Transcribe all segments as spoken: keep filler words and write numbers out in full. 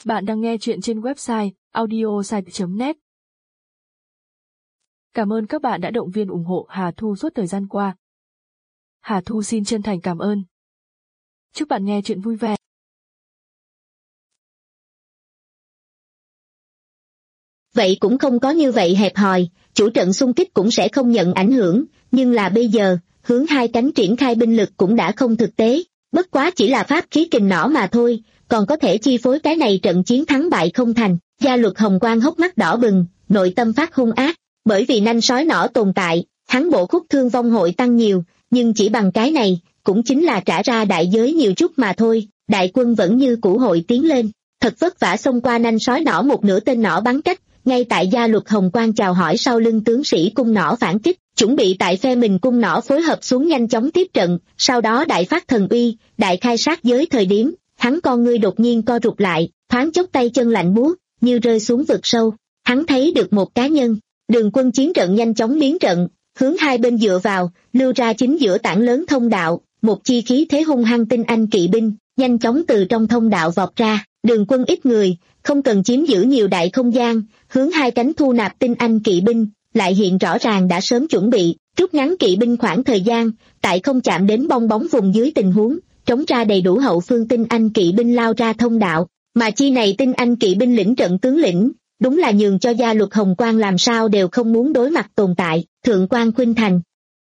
Bạn đang nghe chuyện trên website audiosite chấm net. Cảm ơn các bạn đã động viên ủng hộ Hà Thu suốt thời gian qua. Hà Thu xin chân thành cảm ơn. Chúc bạn nghe chuyện vui vẻ. Vậy cũng không có như vậy hẹp hòi, chủ trận xung kích cũng sẽ không nhận ảnh hưởng, nhưng là bây giờ, hướng hai cánh triển khai binh lực cũng đã không thực tế, bất quá chỉ là pháp khí kình nỏ mà thôi, còn có thể chi phối cái này trận chiến thắng bại không thành. Gia Luật Hồng Quang hốc mắt đỏ bừng, nội tâm phát hung ác, bởi vì nanh sói nỏ tồn tại, hắn bộ khúc thương vong hội tăng nhiều, nhưng chỉ bằng cái này, cũng chính là trả ra đại giới nhiều chút mà thôi, đại quân vẫn như cũ hội tiến lên, thật vất vả xông qua nanh sói nỏ một nửa tên nỏ bắn cách, ngay tại Gia Luật Hồng Quang chào hỏi sau lưng tướng sĩ cung nỏ phản kích, chuẩn bị tại phe mình cung nỏ phối hợp xuống nhanh chóng tiếp trận, sau đó đại phát thần uy, đại khai sát giới thời điểm, hắn con ngươi đột nhiên co rụt lại, thoáng chốc tay chân lạnh buốt, như rơi xuống vực sâu, hắn thấy được một cá nhân, đường quân chiến trận nhanh chóng biến trận, hướng hai bên dựa vào, lưu ra chính giữa tảng lớn thông đạo, một chi khí thế hung hăng tinh anh kỵ binh, nhanh chóng từ trong thông đạo vọt ra, đường quân ít người, không cần chiếm giữ nhiều đại không gian, hướng hai cánh thu nạp tinh anh kỵ binh, lại hiện rõ ràng đã sớm chuẩn bị, rút ngắn kỵ binh khoảng thời gian, tại không chạm đến bong bóng vùng dưới tình huống, trống ra đầy đủ hậu phương tinh anh kỵ binh lao ra thông đạo, mà chi này tinh anh kỵ binh lĩnh trận tướng lĩnh, đúng là nhường cho Gia Luật Hồng Quang làm sao đều không muốn đối mặt tồn tại, Thượng quan Khuynh Thành.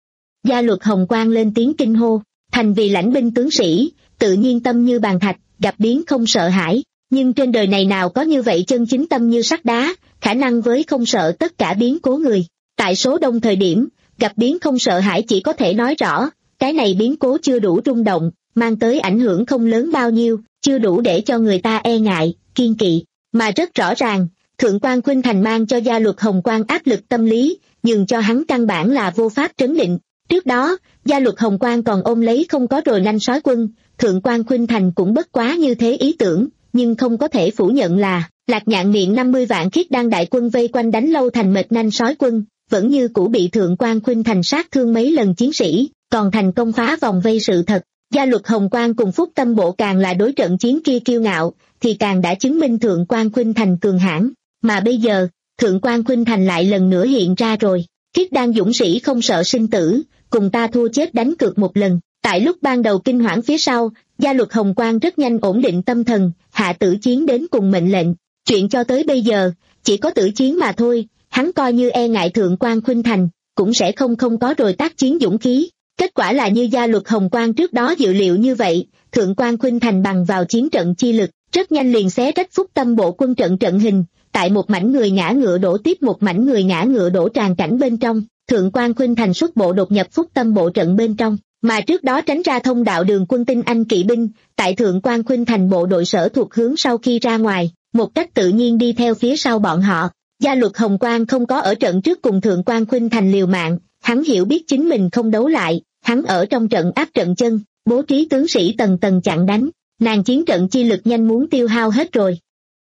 Gia Luật Hồng Quang lên tiếng kinh hô, thành vì lãnh binh tướng sĩ, tự nhiên tâm như bàn thạch, gặp biến không sợ hãi, nhưng trên đời này nào có như vậy chân chính tâm như sắt đá, khả năng với không sợ tất cả biến cố người, tại số đông thời điểm, gặp biến không sợ hãi chỉ có thể nói rõ, cái này biến cố chưa đủ rung động, mang tới ảnh hưởng không lớn bao nhiêu, chưa đủ để cho người ta e ngại, kiên kỵ, mà rất rõ ràng, Thượng quan Khuynh Thành mang cho Gia Luật Hồng Quang áp lực tâm lý, nhưng cho hắn căn bản là vô pháp trấn định. Trước đó, Gia Luật Hồng Quang còn ôm lấy không có rồi nanh sói quân, Thượng quan Khuynh Thành cũng bất quá như thế ý tưởng, nhưng không có thể phủ nhận là, Lạc Nhạn miệng năm mươi vạn khiết đan đại quân vây quanh đánh lâu thành mệt nanh sói quân, vẫn như cũ bị Thượng quan Khuynh Thành sát thương mấy lần chiến sĩ, còn thành công phá vòng vây sự thật. Gia Luật Hồng Quang cùng Phúc Tâm Bộ càng là đối trận chiến kia kiêu ngạo, thì càng đã chứng minh Thượng quan Khuynh Thành cường hãn, mà bây giờ, Thượng quan Khuynh Thành lại lần nữa hiện ra rồi, khiết đan dũng sĩ không sợ sinh tử, cùng ta thua chết đánh cược một lần. Tại lúc ban đầu kinh hoảng phía sau, Gia Luật Hồng Quang rất nhanh ổn định tâm thần, hạ tử chiến đến cùng mệnh lệnh, chuyện cho tới bây giờ, chỉ có tử chiến mà thôi, hắn coi như e ngại Thượng quan Khuynh Thành, cũng sẽ không không có rồi tác chiến dũng khí. Kết quả là như Gia Luật Hồng Quang trước đó dự liệu như vậy, Thượng quan Khuynh Thành bằng vào chiến trận chi lực, rất nhanh liền xé rách Phúc Tâm Bộ quân trận trận hình, tại một mảnh người ngã ngựa đổ tiếp một mảnh người ngã ngựa đổ tràn cảnh bên trong, Thượng quan Khuynh Thành xuất bộ đột nhập Phúc Tâm Bộ trận bên trong, mà trước đó tránh ra thông đạo đường quân tinh anh kỵ binh, tại Thượng quan Khuynh Thành bộ đội sở thuộc hướng sau khi ra ngoài, một cách tự nhiên đi theo phía sau bọn họ. Gia Luật Hồng Quang không có ở trận trước cùng Thượng quan Khuynh Thành liều mạng, hắn hiểu biết chính mình không đấu lại, hắn ở trong trận áp trận chân, bố trí tướng sĩ tầng tầng chặn đánh, nàng chiến trận chi lực nhanh muốn tiêu hao hết rồi.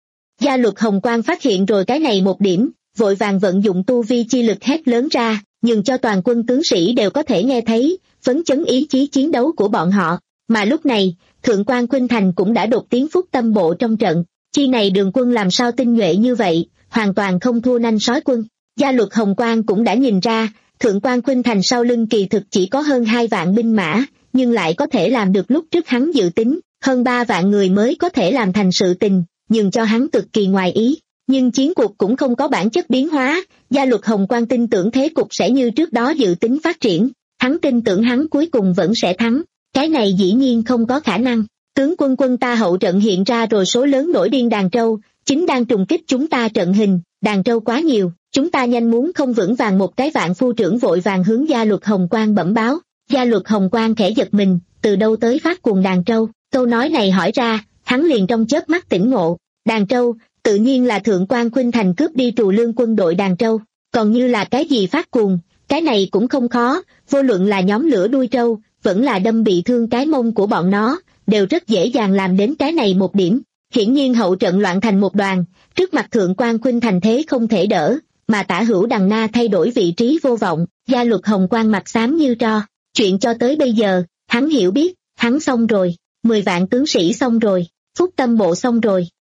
Gia Luật Hồng Quang phát hiện rồi cái này một điểm, vội vàng vận dụng tu vi chi lực hét lớn ra, nhưng cho toàn quân tướng sĩ đều có thể nghe thấy, phấn chấn ý chí chiến đấu của bọn họ, mà lúc này, Thượng quan Khuynh Thành cũng đã đột tiến Phúc Tâm Bộ trong trận, chi này đường quân làm sao tinh nhuệ như vậy, hoàn toàn không thua nanh sói quân. Gia Luật Hồng Quang cũng đã nhìn ra, Thượng quan Khuynh Thành sau lưng kỳ thực chỉ có hơn hai vạn binh mã, nhưng lại có thể làm được lúc trước hắn dự tính, hơn ba vạn người mới có thể làm thành sự tình, nhưng cho hắn cực kỳ ngoài ý. Nhưng chiến cuộc cũng không có bản chất biến hóa, Gia Luật Hồng Quang tin tưởng thế cục sẽ như trước đó dự tính phát triển, hắn tin tưởng hắn cuối cùng vẫn sẽ thắng, cái này dĩ nhiên không có khả năng. Tướng quân quân ta hậu trận hiện ra rồi số lớn nổi điên Đàn Trâu, chính đang trùng kích chúng ta trận hình, Đàn Trâu quá nhiều, chúng ta nhanh muốn không vững vàng. Một cái vạn phu trưởng vội vàng hướng Gia Luật Hồng Quang bẩm báo. Gia Luật Hồng Quang khẽ giật mình, từ đâu tới phát cuồng Đàn Trâu, câu nói này hỏi ra, hắn liền trong chớp mắt tỉnh ngộ, Đàn Trâu, tự nhiên là Thượng quan Khuynh Thành cướp đi Trù Lương quân đội Đàn Trâu, còn như là cái gì phát cuồng, cái này cũng không khó, vô luận là nhóm lửa đuôi trâu, vẫn là đâm bị thương cái mông của bọn nó, đều rất dễ dàng làm đến cái này một điểm. Hiển nhiên hậu trận loạn thành một đoàn, trước mặt Thượng quan Khuynh Thành thế không thể đỡ, mà tả hữu Đằng Na thay đổi vị trí vô vọng, Gia Luật Hồng Quang mặt xám như tro, chuyện cho tới bây giờ, hắn hiểu biết, hắn xong rồi, mười vạn tướng sĩ xong rồi, Phúc Tâm Bộ xong rồi,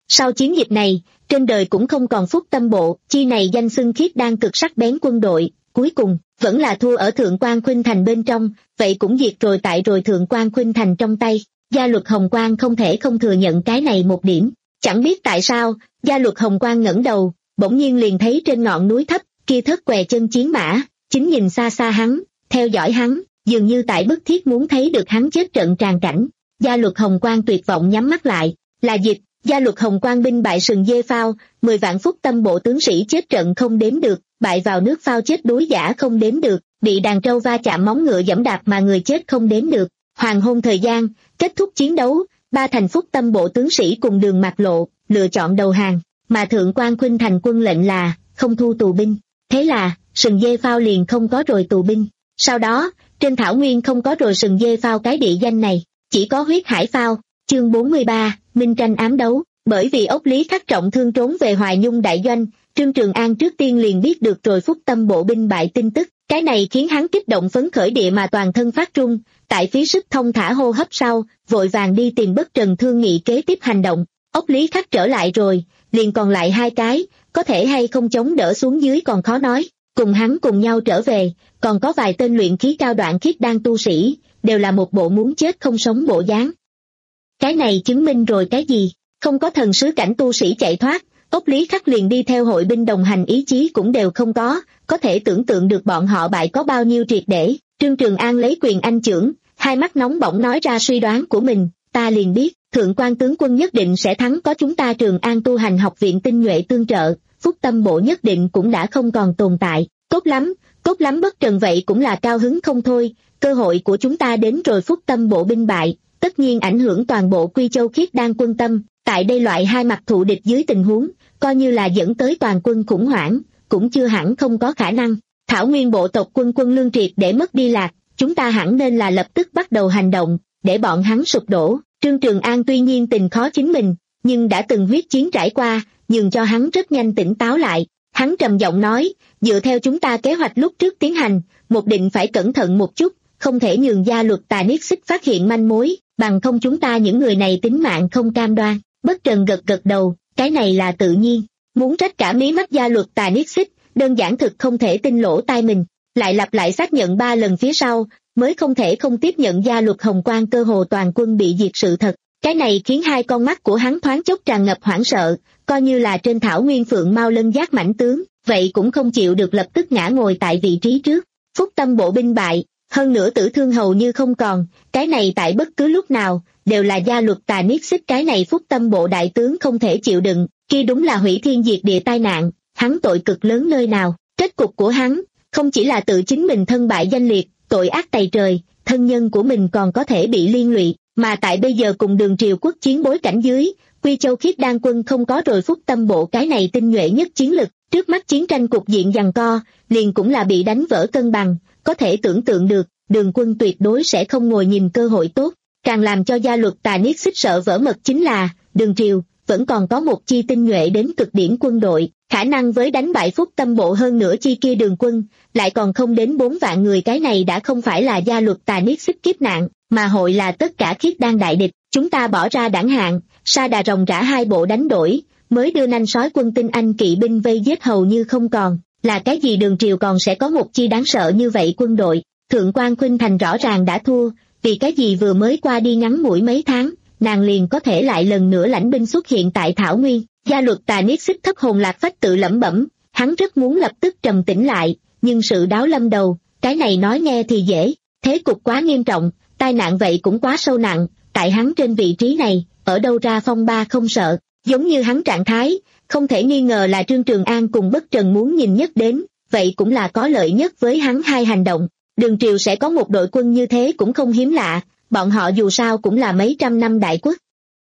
Sau chiến dịch này, trên đời cũng không còn Phúc Tâm Bộ, chi này danh xưng khiết đan cực sắc bén quân đội, cuối cùng, vẫn là thua ở Thượng Quan Khuynh Thành bên trong, vậy cũng diệt rồi tại rồi Thượng Quan Khuynh Thành trong tay. Gia Luật Hồng Quang không thể không thừa nhận cái này một điểm. Chẳng biết tại sao, Gia Luật Hồng Quang ngẩng đầu, bỗng nhiên liền thấy trên ngọn núi thấp, kia thất què chân chiến mã, chính nhìn xa xa hắn, theo dõi hắn, dường như tại bức thiết muốn thấy được hắn chết trận tràn cảnh. Gia Luật Hồng Quang tuyệt vọng nhắm mắt lại, là dịch, Gia Luật Hồng Quang binh bại sừng dê phao, mười vạn Phúc Tâm Bộ tướng sĩ chết trận không đếm được, bại vào nước phao chết đuối giả không đếm được, bị đàn trâu va chạm móng ngựa giẫm đạp mà người chết không đếm được. Hoàng hôn thời gian, kết thúc chiến đấu, ba thành Phúc Tâm Bộ tướng sĩ cùng đường mạc lộ, lựa chọn đầu hàng, mà Thượng Quan Khuynh Thành quân lệnh là, không thu tù binh. Thế là, sừng dê phao liền không có rồi tù binh. Sau đó, trên thảo nguyên không có rồi sừng dê phao cái địa danh này, chỉ có huyết hải phao. Chương bốn mươi ba, Minh tranh ám đấu. Bởi vì Ốc Lý Khắc trọng thương trốn về Hoài Nhung đại doanh, Trương Trường An trước tiên liền biết được rồi Phúc Tâm Bộ binh bại tin tức, cái này khiến hắn kích động phấn khởi địa mà toàn thân phát run, tại phí sức thông thả hô hấp sau, vội vàng đi tìm Bất Trần thương nghị kế tiếp hành động. Ốc Lý Khắc trở lại rồi, liền còn lại hai cái, có thể hay không chống đỡ xuống dưới còn khó nói, cùng hắn cùng nhau trở về, còn có vài tên luyện khí cao đoạn khiết đan tu sĩ, đều là một bộ muốn chết không sống bộ dáng. Cái này chứng minh rồi cái gì? Không có thần sứ cảnh tu sĩ chạy thoát, Ốc Lý Khắc liền đi theo hội binh đồng hành ý chí cũng đều không có, có thể tưởng tượng được bọn họ bại có bao nhiêu triệt để. Trương Trường An lấy quyền anh chưởng, hai mắt nóng bỏng nói ra suy đoán của mình, ta liền biết, Thượng Quan tướng quân nhất định sẽ thắng, có chúng ta Trường An tu hành học viện tinh nhuệ tương trợ, Phúc Tâm Bộ nhất định cũng đã không còn tồn tại. Tốt lắm, tốt lắm. Bất Trần vậy cũng là cao hứng không thôi, cơ hội của chúng ta đến rồi. Phúc Tâm Bộ binh bại, tất nhiên ảnh hưởng toàn bộ Quy Châu khiết đan quân tâm, tại đây loại hai mặt thù địch dưới tình huống, coi như là dẫn tới toàn quân khủng hoảng, cũng chưa hẳn không có khả năng. Thảo nguyên bộ tộc quân quân lương triệt để mất đi lạc, chúng ta hẳn nên là lập tức bắt đầu hành động, để bọn hắn sụp đổ. Trương Trường An tuy nhiên tình khó chính mình, nhưng đã từng huyết chiến trải qua, nhường cho hắn rất nhanh tỉnh táo lại. Hắn trầm giọng nói, dựa theo chúng ta kế hoạch lúc trước tiến hành, một định phải cẩn thận một chút, không thể nhường Gia Luật Tà Niết Xích phát hiện manh mối, bằng không chúng ta những người này tính mạng không cam đoan. Bất Trần gật gật đầu, cái này là tự nhiên, muốn trách cả mí mắt Gia Luật Tà Niết Xích, đơn giản thực không thể tin lỗ tai mình, lại lặp lại xác nhận ba lần phía sau, mới không thể không tiếp nhận Gia Luật Hồng Quang cơ hồ toàn quân bị diệt sự thật. Cái này khiến hai con mắt của hắn thoáng chốc tràn ngập hoảng sợ, coi như là trên thảo nguyên phượng mau lân giác mãnh tướng, vậy cũng không chịu được lập tức ngã ngồi tại vị trí trước. Phúc Tâm Bộ binh bại, hơn nữa tử thương hầu như không còn, cái này tại bất cứ lúc nào, đều là Gia Luật Tà Niết Xích cái này Phúc Tâm Bộ đại tướng không thể chịu đựng, kia đúng là hủy thiên diệt địa tai nạn, hắn tội cực lớn nơi nào. Kết cục của hắn, không chỉ là tự chính mình thân bại danh liệt, tội ác tày trời, thân nhân của mình còn có thể bị liên lụy, mà tại bây giờ cùng Đường Triều quốc chiến bối cảnh dưới, Quy Châu khiết đan quân không có rồi Phúc Tâm Bộ cái này tinh nhuệ nhất chiến lực, trước mắt chiến tranh cục diện giằng co, liền cũng là bị đánh vỡ cân bằng, có thể tưởng tượng được, Đường quân tuyệt đối sẽ không ngồi nhìn cơ hội tốt. Càng làm cho Gia Luật Tà Niết Xích sợ vỡ mật chính là, Đường Triều vẫn còn có một chi tinh nhuệ đến cực điểm quân đội, khả năng với đánh bại Phúc Tâm Bộ hơn nữa chi kia Đường quân, lại còn không đến bốn vạn người. Cái này đã không phải là Gia Luật Tà Niết Xích kiếp nạn, mà hội là tất cả khiết đan đại địch. Chúng ta bỏ ra đảng hạng, sa đà rồng rã hai bộ đánh đổi, mới đưa nanh sói quân tinh anh kỵ binh vây giết hầu như không còn, là cái gì Đường Triều còn sẽ có một chi đáng sợ như vậy quân đội. Thượng Quan Khuynh Thành rõ ràng đã thua, vì cái gì vừa mới qua đi ngắn ngủi mấy tháng, nàng liền có thể lại lần nữa lãnh binh xuất hiện tại Thảo Nguyên. Gia Luật Tà Niết Xích thất hồn lạc phách tự lẩm bẩm, hắn rất muốn lập tức trầm tĩnh lại, nhưng sự đáo lâm đầu, cái này nói nghe thì dễ, thế cục quá nghiêm trọng, tai nạn vậy cũng quá sâu nặng, tại hắn trên vị trí này, ở đâu ra phong ba không sợ, giống như hắn trạng thái, không thể nghi ngờ là Trương Trường An cùng Bất Trần muốn nhìn nhất đến, vậy cũng là có lợi nhất với hắn hai hành động. Đường Triều sẽ có một đội quân như thế cũng không hiếm lạ, bọn họ dù sao cũng là mấy trăm năm đại quốc.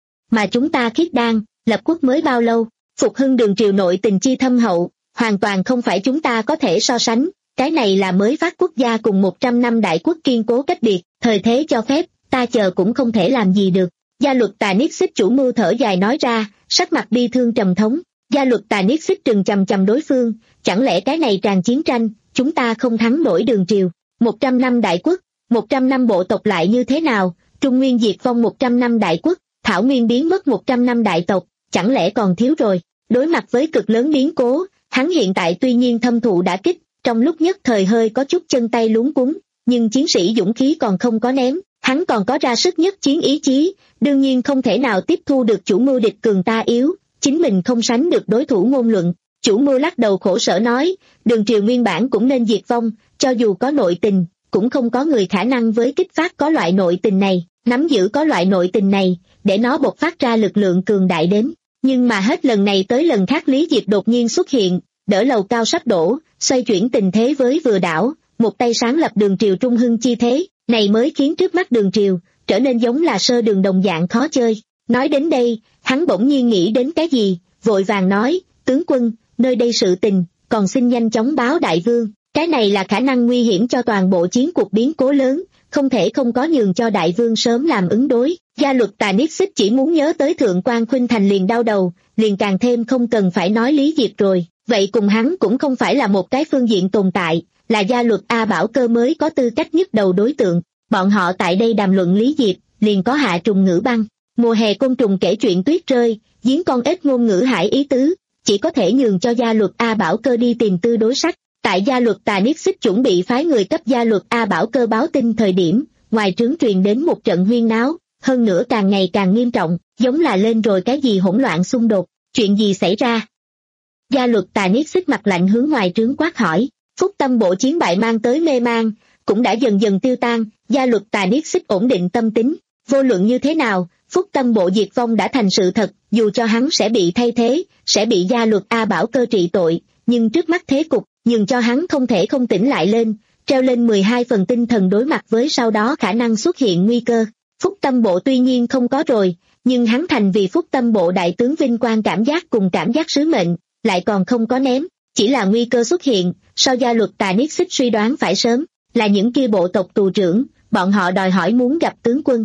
Mà chúng ta khiết đan, lập quốc mới bao lâu, phục hưng Đường Triều nội tình chi thâm hậu, hoàn toàn không phải chúng ta có thể so sánh, cái này là mới phát quốc gia cùng một trăm năm đại quốc kiên cố cách biệt, thời thế cho phép, ta chờ cũng không thể làm gì được. Gia Luật Tà Niết Xích chủ mưu thở dài nói ra, sắc mặt bi thương trầm thống. Gia Luật Tà Niết Xích trừng chằm chằm đối phương, chẳng lẽ cái này tràn chiến tranh, chúng ta không thắng nổi Đường Triều? Một trăm năm đại quốc, một trăm năm bộ tộc lại như thế nào? Trung Nguyên diệt vong một trăm năm đại quốc, Thảo Nguyên biến mất một trăm năm đại tộc, chẳng lẽ còn thiếu rồi. Đối mặt với cực lớn biến cố, hắn hiện tại tuy nhiên thâm thụ đả kích, trong lúc nhất thời hơi có chút chân tay luống cuống, nhưng chiến sĩ dũng khí còn không có ném, hắn còn có ra sức nhất chiến ý chí, đương nhiên không thể nào tiếp thu được chủ mưu địch cường ta yếu, chính mình không sánh được đối thủ ngôn luận. Chủ mưu lắc đầu khổ sở nói, Đường triều nguyên bản cũng nên diệt vong, cho dù có nội tình, cũng không có người khả năng với kích phát có loại nội tình này, nắm giữ có loại nội tình này, để nó bộc phát ra lực lượng cường đại đến. Nhưng mà hết lần này tới lần khác Lý Diệp đột nhiên xuất hiện, đỡ lầu cao sắp đổ, xoay chuyển tình thế với vừa đảo, một tay sáng lập Đường triều trung hưng chi thế, này mới khiến trước mắt Đường triều trở nên giống là sơ đường đồng dạng khó chơi. Nói đến đây, hắn bỗng nhiên nghĩ đến cái gì, vội vàng nói, tướng quân, nơi đây sự tình, còn xin nhanh chóng báo đại vương, cái này là khả năng nguy hiểm cho toàn bộ chiến cuộc biến cố lớn, không thể không có nhường cho đại vương sớm làm ứng đối. Gia luật Tà Niết Xích chỉ muốn nhớ tới thượng quan Khuynh Thành liền đau đầu, liền càng thêm không cần phải nói Lý Diệp rồi, vậy cùng hắn cũng không phải là một cái phương diện tồn tại, là gia luật A Bảo Cơ mới có tư cách nhất đầu đối tượng. Bọn họ tại đây đàm luận Lý Diệp, liền có Hạ Trùng Ngữ Băng, mùa hè côn trùng kể chuyện tuyết rơi, giếng con ếch ngôn ngữ hải ý tứ, chỉ có thể nhường cho gia luật A Bảo Cơ đi tìm tư đối sách. Tại gia luật Tà Niết Xích chuẩn bị phái người cấp gia luật A Bảo Cơ báo tin thời điểm, ngoài trướng truyền đến một trận huyên náo, hơn nữa càng ngày càng nghiêm trọng, giống là lên rồi cái gì hỗn loạn xung đột, chuyện gì xảy ra? Gia luật Tà Niết Xích mặt lạnh hướng ngoài trướng quát hỏi. Phúc Tâm bộ chiến bại mang tới mê mang, cũng đã dần dần tiêu tan, gia luật Tà Niết Xích ổn định tâm tính, vô luận như thế nào, Phúc Tâm bộ diệt vong đã thành sự thật, dù cho hắn sẽ bị thay thế, sẽ bị gia luật A Bảo Cơ trị tội, nhưng trước mắt thế cục, nhưng cho hắn không thể không tỉnh lại lên, treo lên mười hai phần tinh thần đối mặt với sau đó khả năng xuất hiện nguy cơ. Phúc Tâm bộ tuy nhiên không có rồi, nhưng hắn thành vì Phúc Tâm bộ đại tướng vinh quang cảm giác cùng cảm giác sứ mệnh, lại còn không có ném, chỉ là nguy cơ xuất hiện, so gia luật Tà Niết Xích suy đoán phải sớm, là những kia bộ tộc tù trưởng, bọn họ đòi hỏi muốn gặp tướng quân.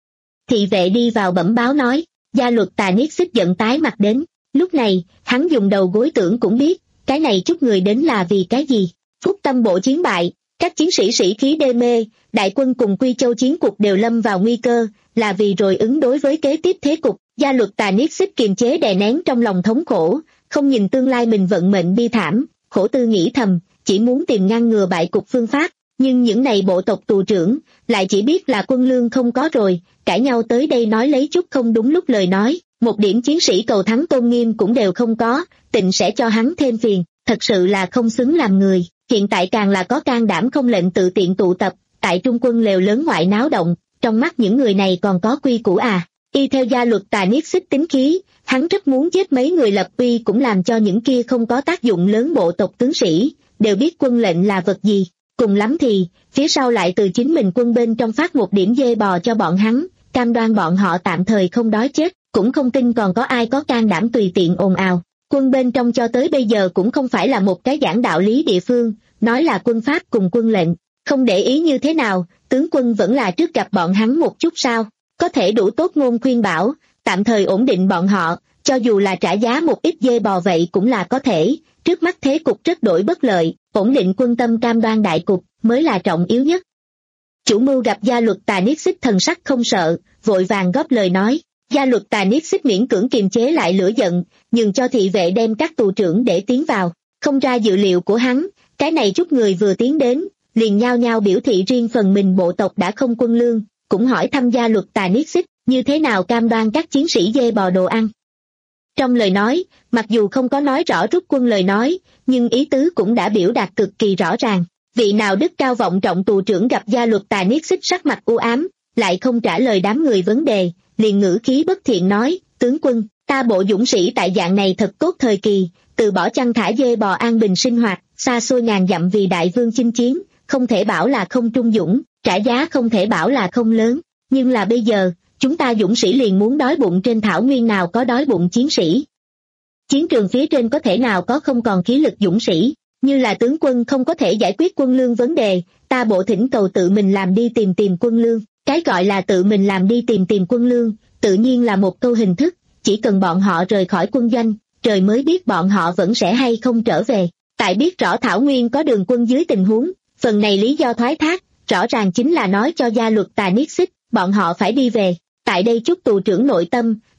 Thị vệ đi vào bẩm báo nói, gia luật Tà Niết Xích giận tái mặt đến, lúc này, hắn dùng đầu gối tưởng cũng biết, cái này chút người đến là vì cái gì. Phúc Tâm bộ chiến bại, các chiến sĩ sĩ khí đê mê, đại quân cùng Quy Châu chiến cục đều lâm vào nguy cơ, là vì rồi ứng đối với kế tiếp thế cục. Gia luật Tà Niết Xích kiềm chế đè nén trong lòng thống khổ, không nhìn tương lai mình vận mệnh bi thảm, khổ tư nghĩ thầm, chỉ muốn tìm ngăn ngừa bại cục phương pháp, nhưng những này bộ tộc tù trưởng, lại chỉ biết là quân lương không có rồi, cãi nhau tới đây nói lấy chút không đúng lúc lời nói, một điểm chiến sĩ cầu thắng tôn nghiêm cũng đều không có, tịnh sẽ cho hắn thêm phiền, thật sự là không xứng làm người. Hiện tại càng là có can đảm không lệnh tự tiện tụ tập, tại trung quân lều lớn ngoại náo động, trong mắt những người này còn có quy củ à. Y theo gia luật Tà Niết Xích tính khí, hắn rất muốn giết mấy người lập uy cũng làm cho những kia không có tác dụng lớn bộ tộc tướng sĩ, đều biết quân lệnh là vật gì, cùng lắm thì, phía sau lại từ chính mình quân bên trong phát một điểm dê bò cho bọn hắn, cam đoan bọn họ tạm thời không đói chết, cũng không tin còn có ai có can đảm tùy tiện ồn ào. Quân bên trong cho tới bây giờ cũng không phải là một cái giảng đạo lý địa phương, nói là quân pháp cùng quân lệnh, không để ý như thế nào, tướng quân vẫn là trước gặp bọn hắn một chút sao, có thể đủ tốt ngôn khuyên bảo, tạm thời ổn định bọn họ, cho dù là trả giá một ít dê bò vậy cũng là có thể, trước mắt thế cục rất đổi bất lợi, ổn định quân tâm cam đoan đại cục, mới là trọng yếu nhất. Chủ mưu gặp gia luật Tà Niết Xích thần sắc không sợ, vội vàng góp lời nói. Gia luật Tà Niết Xích miễn cưỡng kiềm chế lại lửa giận, nhưng cho thị vệ đem các tù trưởng để tiến vào, không ra dự liệu của hắn, cái này chút người vừa tiến đến, liền nhao nhao biểu thị riêng phần mình bộ tộc đã không quân lương, cũng hỏi thăm gia luật Tà Niết Xích, như thế nào cam đoan các chiến sĩ dê bò đồ ăn. Trong lời nói, mặc dù không có nói rõ rút quân lời nói, nhưng ý tứ cũng đã biểu đạt cực kỳ rõ ràng. Vị nào đức cao vọng trọng tù trưởng gặp gia luật Tà Niết Xích sắc mặt u ám, lại không trả lời đám người vấn đề, liền ngữ khí bất thiện nói, tướng quân, ta bộ dũng sĩ tại dạng này thật tốt thời kỳ, từ bỏ chăn thả dê bò an bình sinh hoạt, xa xôi ngàn dặm vì đại vương chinh chiến, không thể bảo là không trung dũng, trả giá không thể bảo là không lớn, nhưng là bây giờ, chúng ta dũng sĩ liền muốn đói bụng trên thảo nguyên nào có đói bụng chiến sĩ. Chiến trường phía trên có thể nào có không còn khí lực dũng sĩ, như là tướng quân không có thể giải quyết quân lương vấn đề, ta bộ thỉnh cầu tự mình làm đi tìm tìm quân lương. Cái gọi là tự mình làm đi tìm tìm quân lương, tự nhiên là một câu hình thức, chỉ cần bọn họ rời khỏi quân doanh, trời mới biết bọn họ vẫn sẽ hay không trở về. Tại biết rõ Thảo Nguyên có đường quân dưới tình huống, phần này lý do thoái thác, rõ ràng chính là nói cho gia luật Tà Niết Xích, bọn họ phải đi về. Tại đây chút tù trưởng nội tâm,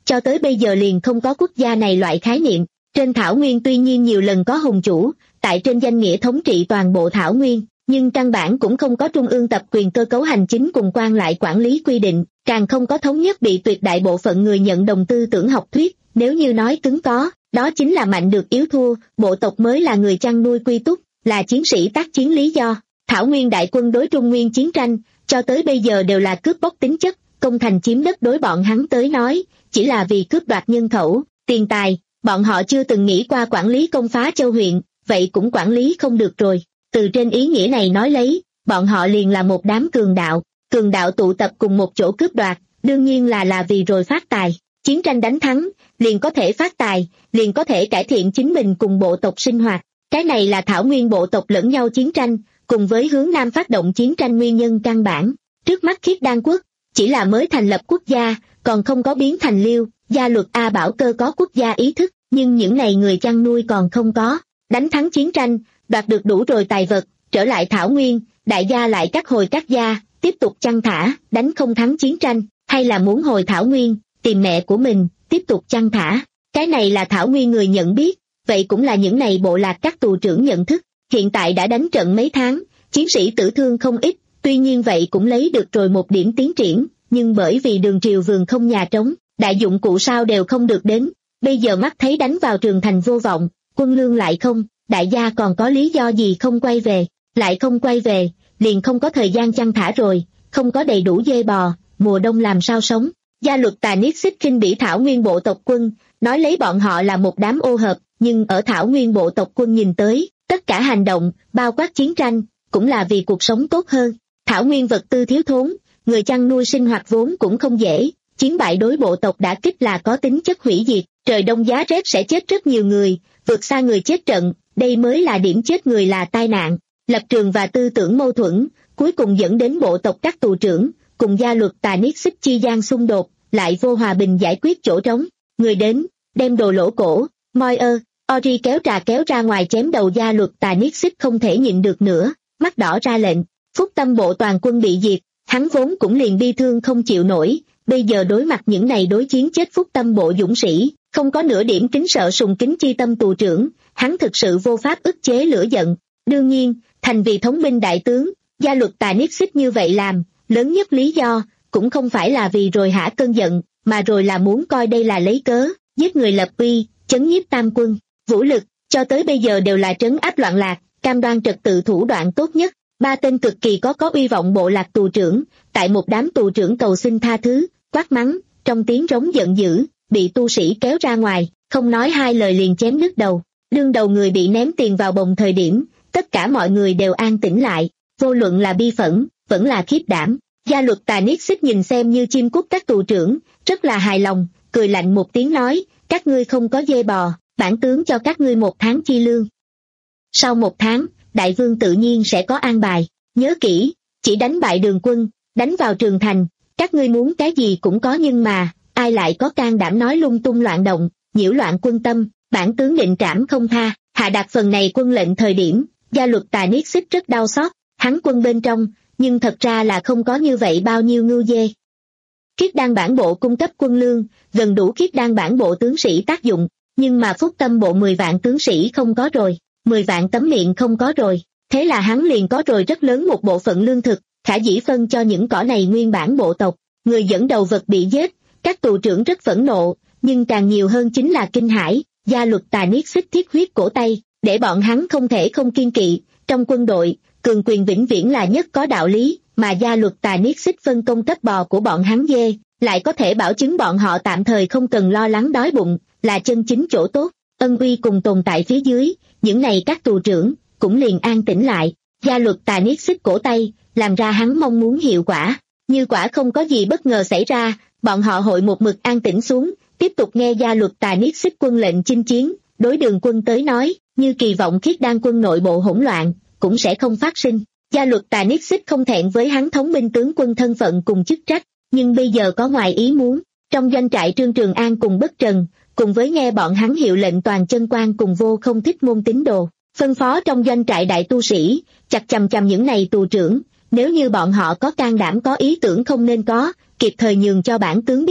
cho tới bây giờ liền không có quốc gia này loại khái niệm. Trên thảo nguyên tuy nhiên nhiều lần có hùng chủ, tại trên danh nghĩa thống trị toàn bộ thảo nguyên, nhưng căn bản cũng không có trung ương tập quyền cơ cấu hành chính cùng quan lại quản lý quy định, càng không có thống nhất bị tuyệt đại bộ phận người nhận đồng tư tưởng học thuyết. Nếu như nói cứng có, đó chính là mạnh được yếu thua, bộ tộc mới là người chăn nuôi quy túc, là chiến sĩ tác chiến lý do. Thảo nguyên đại quân đối Trung Nguyên chiến tranh, cho tới bây giờ đều là cướp bóc tính chất, công thành chiếm đất đối bọn hắn tới nói, chỉ là vì cướp đoạt nhân khẩu, tiền tài, bọn họ chưa từng nghĩ qua quản lý công phá châu huyện, vậy cũng quản lý không được rồi. Từ trên ý nghĩa này nói lấy, bọn họ liền là một đám cường đạo, cường đạo tụ tập cùng một chỗ cướp đoạt, đương nhiên là là vì rồi phát tài. Chiến tranh đánh thắng, liền có thể phát tài, liền có thể cải thiện chính mình cùng bộ tộc sinh hoạt. Cái này là thảo nguyên bộ tộc lẫn nhau chiến tranh, cùng với hướng Nam phát động chiến tranh nguyên nhân căn bản. Trước mắt Khiết Đan quốc, chỉ là mới thành lập quốc gia, còn không có biến thành liêu, gia luật A Bảo Cơ có quốc gia ý thức, nhưng những này người chăn nuôi còn không có. Đánh thắng chiến tranh, đoạt được đủ rồi tài vật, trở lại thảo nguyên, đại gia lại cắt hồi các gia, tiếp tục chăn thả, đánh không thắng chiến tranh, hay là muốn hồi thảo nguyên, tìm mẹ của mình, tiếp tục chăn thả. Cái này là thảo nguyên người nhận biết, vậy cũng là những này bộ lạc các tù trưởng nhận thức. Hiện tại đã đánh trận mấy tháng, chiến sĩ tử thương không ít, tuy nhiên vậy cũng lấy được rồi một điểm tiến triển, nhưng bởi vì đường triều vườn không nhà trống, đại dụng cụ sao đều không được đến, bây giờ mắt thấy đánh vào Trường Thành vô vọng, quân lương lại không, đại gia còn có lý do gì không quay về, lại không quay về, liền không có thời gian chăn thả rồi, không có đầy đủ dê bò, mùa đông làm sao sống. Gia luật Tà Niết Xích khinh bỉ thảo nguyên bộ tộc quân, nói lấy bọn họ là một đám ô hợp, nhưng ở thảo nguyên bộ tộc quân nhìn tới, tất cả hành động, bao quát chiến tranh, cũng là vì cuộc sống tốt hơn. Thảo nguyên vật tư thiếu thốn, người chăn nuôi sinh hoạt vốn cũng không dễ, chiến bại đối bộ tộc đã kích là có tính chất hủy diệt, trời đông giá rét sẽ chết rất nhiều người, vượt xa người chết trận, đây mới là điểm chết người là tai nạn. Lập trường và tư tưởng mâu thuẫn, cuối cùng dẫn đến bộ tộc các tù trưởng, cùng gia luật Tà Niết Xích chi gian xung đột, lại vô hòa bình giải quyết chỗ trống. Người đến, đem đồ lỗ cổ, moi ơ, Ori kéo trà kéo ra ngoài chém đầu gia luật Tà Niết Xích không thể nhịn được nữa, mắt đỏ ra lệnh. Phúc Tâm bộ toàn quân bị diệt, hắn vốn cũng liền bi thương không chịu nổi, bây giờ đối mặt những này đối chiến chết Phúc Tâm bộ dũng sĩ, không có nửa điểm kính sợ sùng kính chi tâm tù trưởng, hắn thực sự vô pháp ức chế lửa giận. Đương nhiên, thành vì thống binh đại tướng, gia luật Tà Niết Xích như vậy làm, lớn nhất lý do, cũng không phải là vì rồi hả cơn giận, mà rồi là muốn coi đây là lấy cớ, giết người lập uy, chấn nhiếp tam quân. Vũ lực, cho tới bây giờ đều là trấn áp loạn lạc, cam đoan trật tự thủ đoạn tốt nhất. Ba tên cực kỳ có có uy vọng bộ lạc tù trưởng, tại một đám tù trưởng cầu xin tha thứ, quát mắng, trong tiếng rống giận dữ, bị tu sĩ kéo ra ngoài, không nói hai lời liền chém đứt đầu. Đương đầu người bị ném tiền vào bồng thời điểm, tất cả mọi người đều an tĩnh lại, vô luận là bi phẫn, vẫn là khiếp đảm. Gia luật Tà Niết Xích nhìn xem như chim cút các tù trưởng, rất là hài lòng, cười lạnh một tiếng nói, các ngươi không có dê bò, bản tướng cho các ngươi một tháng chi lương. Sau một tháng, đại vương tự nhiên sẽ có an bài, nhớ kỹ, chỉ đánh bại Đường quân, đánh vào Trường Thành, các ngươi muốn cái gì cũng có, nhưng mà, ai lại có can đảm nói lung tung loạn động, nhiễu loạn quân tâm, bản tướng định trảm không tha. Hạ đạt phần này quân lệnh thời điểm, gia luật Tà Niết Xích rất đau xót, hắn quân bên trong, nhưng thật ra là không có như vậy bao nhiêu ngưu dê. Khiết Đan bản bộ cung cấp quân lương, gần đủ Khiết Đan bản bộ tướng sĩ tác dụng, nhưng mà Phúc Tâm bộ mười vạn tướng sĩ không có rồi, mười vạn tấm miệng không có rồi, thế là hắn liền có rồi rất lớn một bộ phận lương thực, khả dĩ phân cho những cỏ này nguyên bản bộ tộc. Người dẫn đầu vật bị giết, các tù trưởng rất phẫn nộ, nhưng càng nhiều hơn chính là kinh hãi. Gia luật Tà Niết Xích thiết huyết cổ tay, để bọn hắn không thể không kiên kỵ. Trong quân đội, cường quyền vĩnh viễn là nhất có đạo lý, mà gia luật Tà Niết Xích phân công cấp bò của bọn hắn dê, lại có thể bảo chứng bọn họ tạm thời không cần lo lắng đói bụng, là chân chính chỗ tốt. Ân uy cùng tồn tại phía dưới, những này các tù trưởng cũng liền an tĩnh lại. Gia luật Tà Niết Xích cổ tay, làm ra hắn mong muốn hiệu quả. Như quả không có gì bất ngờ xảy ra, bọn họ hội một mực an tĩnh xuống, tiếp tục nghe gia luật Tà Niết Xích quân lệnh chinh chiến. Đối Đường quân tới nói, như kỳ vọng Khiết Đan quân nội bộ hỗn loạn, cũng sẽ không phát sinh. Gia luật Tà Niết Xích không thẹn với hắn thống binh tướng quân thân phận cùng chức trách, nhưng bây giờ có ngoài ý muốn. Trong doanh trại Trương Trường An cùng Bất Trần, cùng với nghe bọn hắn hiệu lệnh toàn chân quan cùng vô không thích môn tín đồ, phân phó trong doanh trại đại tu sĩ, chặt chằm chằm những này tù trưởng, nếu như bọn họ có can đảm có ý tưởng không nên có, kịp thời nhường cho bản tướng biết được,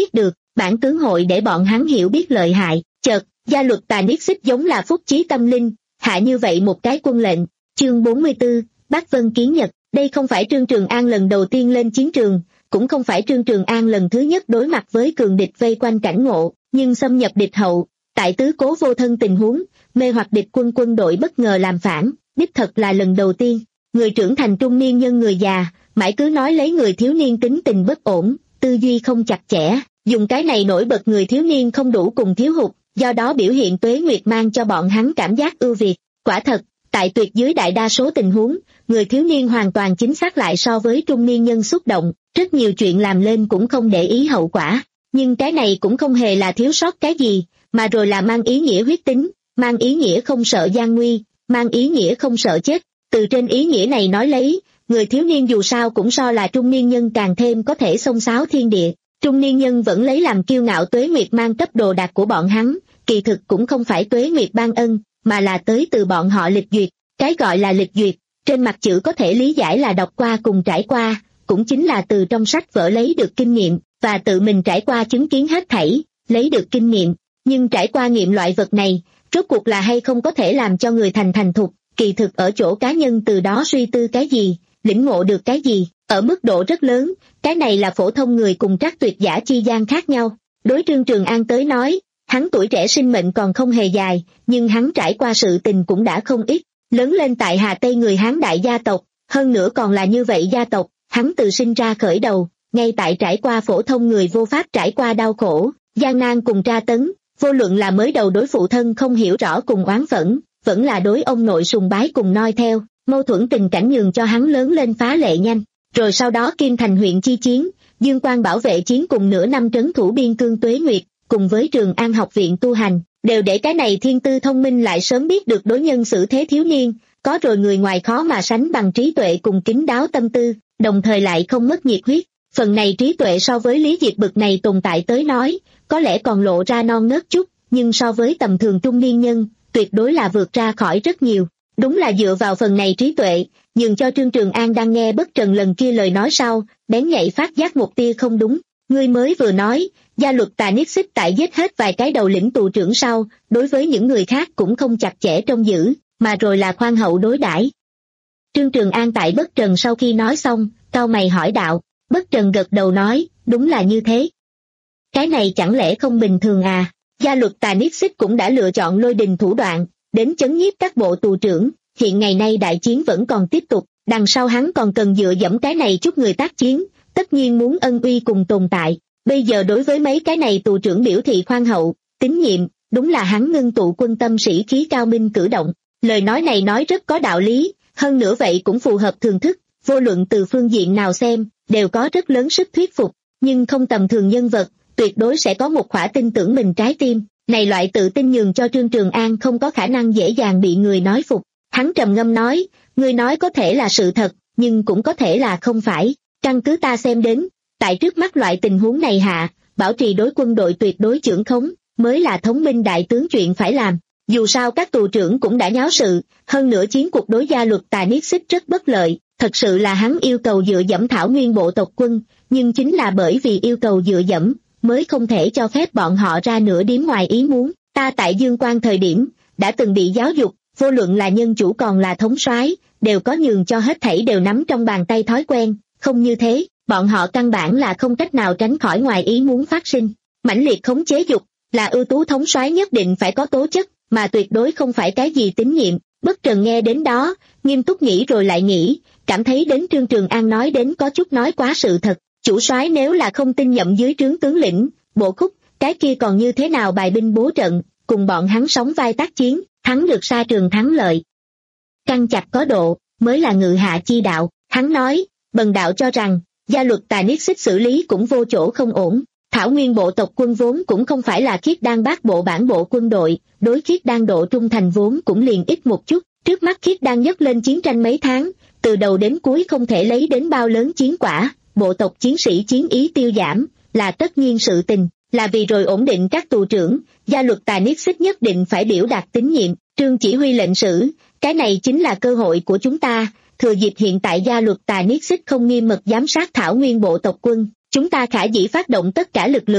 bản tướng hội để bọn hắn hiểu biết lợi hại. Chợt, gia luật Tà Niết Xích giống là phúc chí tâm linh, hạ như vậy một cái quân lệnh. Chương bốn mươi tư, Bác Vân Kiến Nhật. Đây không phải Trương Trường An lần đầu tiên lên chiến trường, cũng không phải Trương Trường An lần thứ nhất đối mặt với cường địch vây quanh cảnh ngộ, nhưng xâm nhập địch hậu, tại tứ cố vô thân tình huống, mê hoặc địch quân quân đội bất ngờ làm phản, đích thật là lần đầu tiên. Người trưởng thành trung niên nhân người già, mãi cứ nói lấy người thiếu niên tính tình bất ổn, tư duy không chặt chẽ, dùng cái này nổi bật người thiếu niên không đủ cùng thiếu hụt, do đó biểu hiện Tuế Nguyệt mang cho bọn hắn cảm giác ưu việt. Quả thật, tại tuyệt dưới đại đa số tình huống, người thiếu niên hoàn toàn chính xác lại so với trung niên nhân xúc động, rất nhiều chuyện làm lên cũng không để ý hậu quả. Nhưng cái này cũng không hề là thiếu sót cái gì, mà rồi là mang ý nghĩa huyết tính, mang ý nghĩa không sợ gian nguy, mang ý nghĩa không sợ chết. Từ trên ý nghĩa này nói lấy, người thiếu niên dù sao cũng so là trung niên nhân càng thêm có thể xông xáo thiên địa. Trung niên nhân vẫn lấy làm kiêu ngạo Tuế Nguyệt mang cấp đồ đạc của bọn hắn, kỳ thực cũng không phải Tuế Nguyệt ban ân, mà là tới từ bọn họ lịch duyệt. Cái gọi là lịch duyệt, trên mặt chữ có thể lý giải là đọc qua cùng trải qua, cũng chính là từ trong sách vở lấy được kinh nghiệm, và tự mình trải qua chứng kiến hết thảy, lấy được kinh nghiệm. Nhưng trải qua nghiệm loại vật này, rốt cuộc là hay không có thể làm cho người thành thành thục, kỳ thực ở chỗ cá nhân từ đó suy tư cái gì, lĩnh ngộ được cái gì, ở mức độ rất lớn, cái này là phổ thông người cùng trác tuyệt giả chi gian khác nhau. Đối Trương Trường An tới nói, hắn tuổi trẻ sinh mệnh còn không hề dài, nhưng hắn trải qua sự tình cũng đã không ít, lớn lên tại Hà Tây người Hán đại gia tộc, hơn nữa còn là như vậy gia tộc, hắn từ sinh ra khởi đầu, ngay tại trải qua phổ thông người vô pháp trải qua đau khổ, gian nan cùng tra tấn, vô luận là mới đầu đối phụ thân không hiểu rõ cùng oán phẫn, vẫn là đối ông nội sùng bái cùng noi theo, mâu thuẫn tình cảnh nhường cho hắn lớn lên phá lệ nhanh. Rồi sau đó Kim Thành huyện chi chiến, Dương Quan bảo vệ chiến cùng nửa năm trấn thủ biên cương Tuế Nguyệt, cùng với Trường An học viện tu hành, đều để cái này thiên tư thông minh lại sớm biết được đối nhân xử thế thiếu niên, có rồi người ngoài khó mà sánh bằng trí tuệ cùng kín đáo tâm tư, đồng thời lại không mất nhiệt huyết. Phần này trí tuệ so với Lý Diệp bực này tồn tại tới nói, có lẽ còn lộ ra non nớt chút, nhưng so với tầm thường trung niên nhân, tuyệt đối là vượt ra khỏi rất nhiều. Đúng là dựa vào phần này trí tuệ, nhường cho Trương Trường An đang nghe Bất Trần lần kia lời nói sau, bén nhạy phát giác một tia không đúng. Ngươi mới vừa nói, gia luật Tà Niết Xích tại giết hết vài cái đầu lĩnh tù trưởng sau, đối với những người khác cũng không chặt chẽ trông giữ, mà rồi là khoan hậu đối đãi. Trương Trường An tại Bất Trần sau khi nói xong, cau mày hỏi đạo. Bất Trần gật đầu nói, đúng là như thế. Cái này chẳng lẽ không bình thường à? Gia luật Tà Niết Xích cũng đã lựa chọn lôi đình thủ đoạn, đến chấn nhiếp các bộ tù trưởng, hiện ngày nay đại chiến vẫn còn tiếp tục, đằng sau hắn còn cần dựa dẫm cái này chút người tác chiến, tất nhiên muốn ân uy cùng tồn tại. Bây giờ đối với mấy cái này tù trưởng biểu thị khoan hậu, tín nhiệm, đúng là hắn ngưng tụ quân tâm sĩ khí cao minh cử động. Lời nói này nói rất có đạo lý, hơn nữa vậy cũng phù hợp thường thức, vô luận từ phương diện nào xem, đều có rất lớn sức thuyết phục, nhưng không tầm thường nhân vật, tuyệt đối sẽ có một khỏa tin tưởng mình trái tim. Này loại tự tin nhường cho Trương Trường An không có khả năng dễ dàng bị người nói phục. Hắn trầm ngâm nói, ngươi nói có thể là sự thật, nhưng cũng có thể là không phải. Căn cứ ta xem đến, tại trước mắt loại tình huống này hạ, bảo trì đối quân đội tuyệt đối chưởng khống, mới là thống binh đại tướng chuyện phải làm. Dù sao các tù trưởng cũng đã nháo sự, hơn nữa chiến cuộc đối gia luật Tà Niết Xích rất bất lợi, thật sự là hắn yêu cầu dựa dẫm Thảo Nguyên bộ tộc quân, nhưng chính là bởi vì yêu cầu dựa dẫm, mới không thể cho phép bọn họ ra nửa điểm ngoài ý muốn. Ta tại Dương Quan thời điểm, đã từng bị giáo dục, vô luận là nhân chủ còn là thống soái, đều có nhường cho hết thảy đều nắm trong bàn tay thói quen, không như thế, bọn họ căn bản là không cách nào tránh khỏi ngoài ý muốn phát sinh. Mãnh liệt khống chế dục, là ưu tú thống soái nhất định phải có tố chất, mà tuyệt đối không phải cái gì tín nhiệm. Bất Trần nghe đến đó, nghiêm túc nghĩ rồi lại nghĩ, cảm thấy đến Trương Trường An nói đến có chút nói quá sự thật. Chủ soái nếu là không tin nhậm dưới trướng tướng lĩnh, bộ khúc, cái kia còn như thế nào bài binh bố trận, cùng bọn hắn sóng vai tác chiến, thắng được sa trường thắng lợi. Căn chặt có độ, mới là ngự hạ chi đạo. Hắn nói, bần đạo cho rằng, gia luật Tà Niết Xích xử lý cũng vô chỗ không ổn. Thảo Nguyên bộ tộc quân vốn cũng không phải là Khiết Đan bát bộ bản bộ quân đội, đối Khiết Đan độ trung thành vốn cũng liền ít một chút. Trước mắt Khiết Đan nhấc lên chiến tranh mấy tháng, từ đầu đến cuối không thể lấy đến bao lớn chiến quả, bộ tộc chiến sĩ chiến ý tiêu giảm, là tất nhiên sự tình, là vì rồi ổn định các tù trưởng, gia luật Tà Niết Xích nhất định phải biểu đạt tín nhiệm. Trương chỉ huy lệnh sử, cái này chính là cơ hội của chúng ta, thừa dịp hiện tại gia luật Tà Niết Xích không nghiêm mật giám sát Thảo Nguyên bộ tộc quân, chúng ta khả dĩ phát động tất cả lực lượng,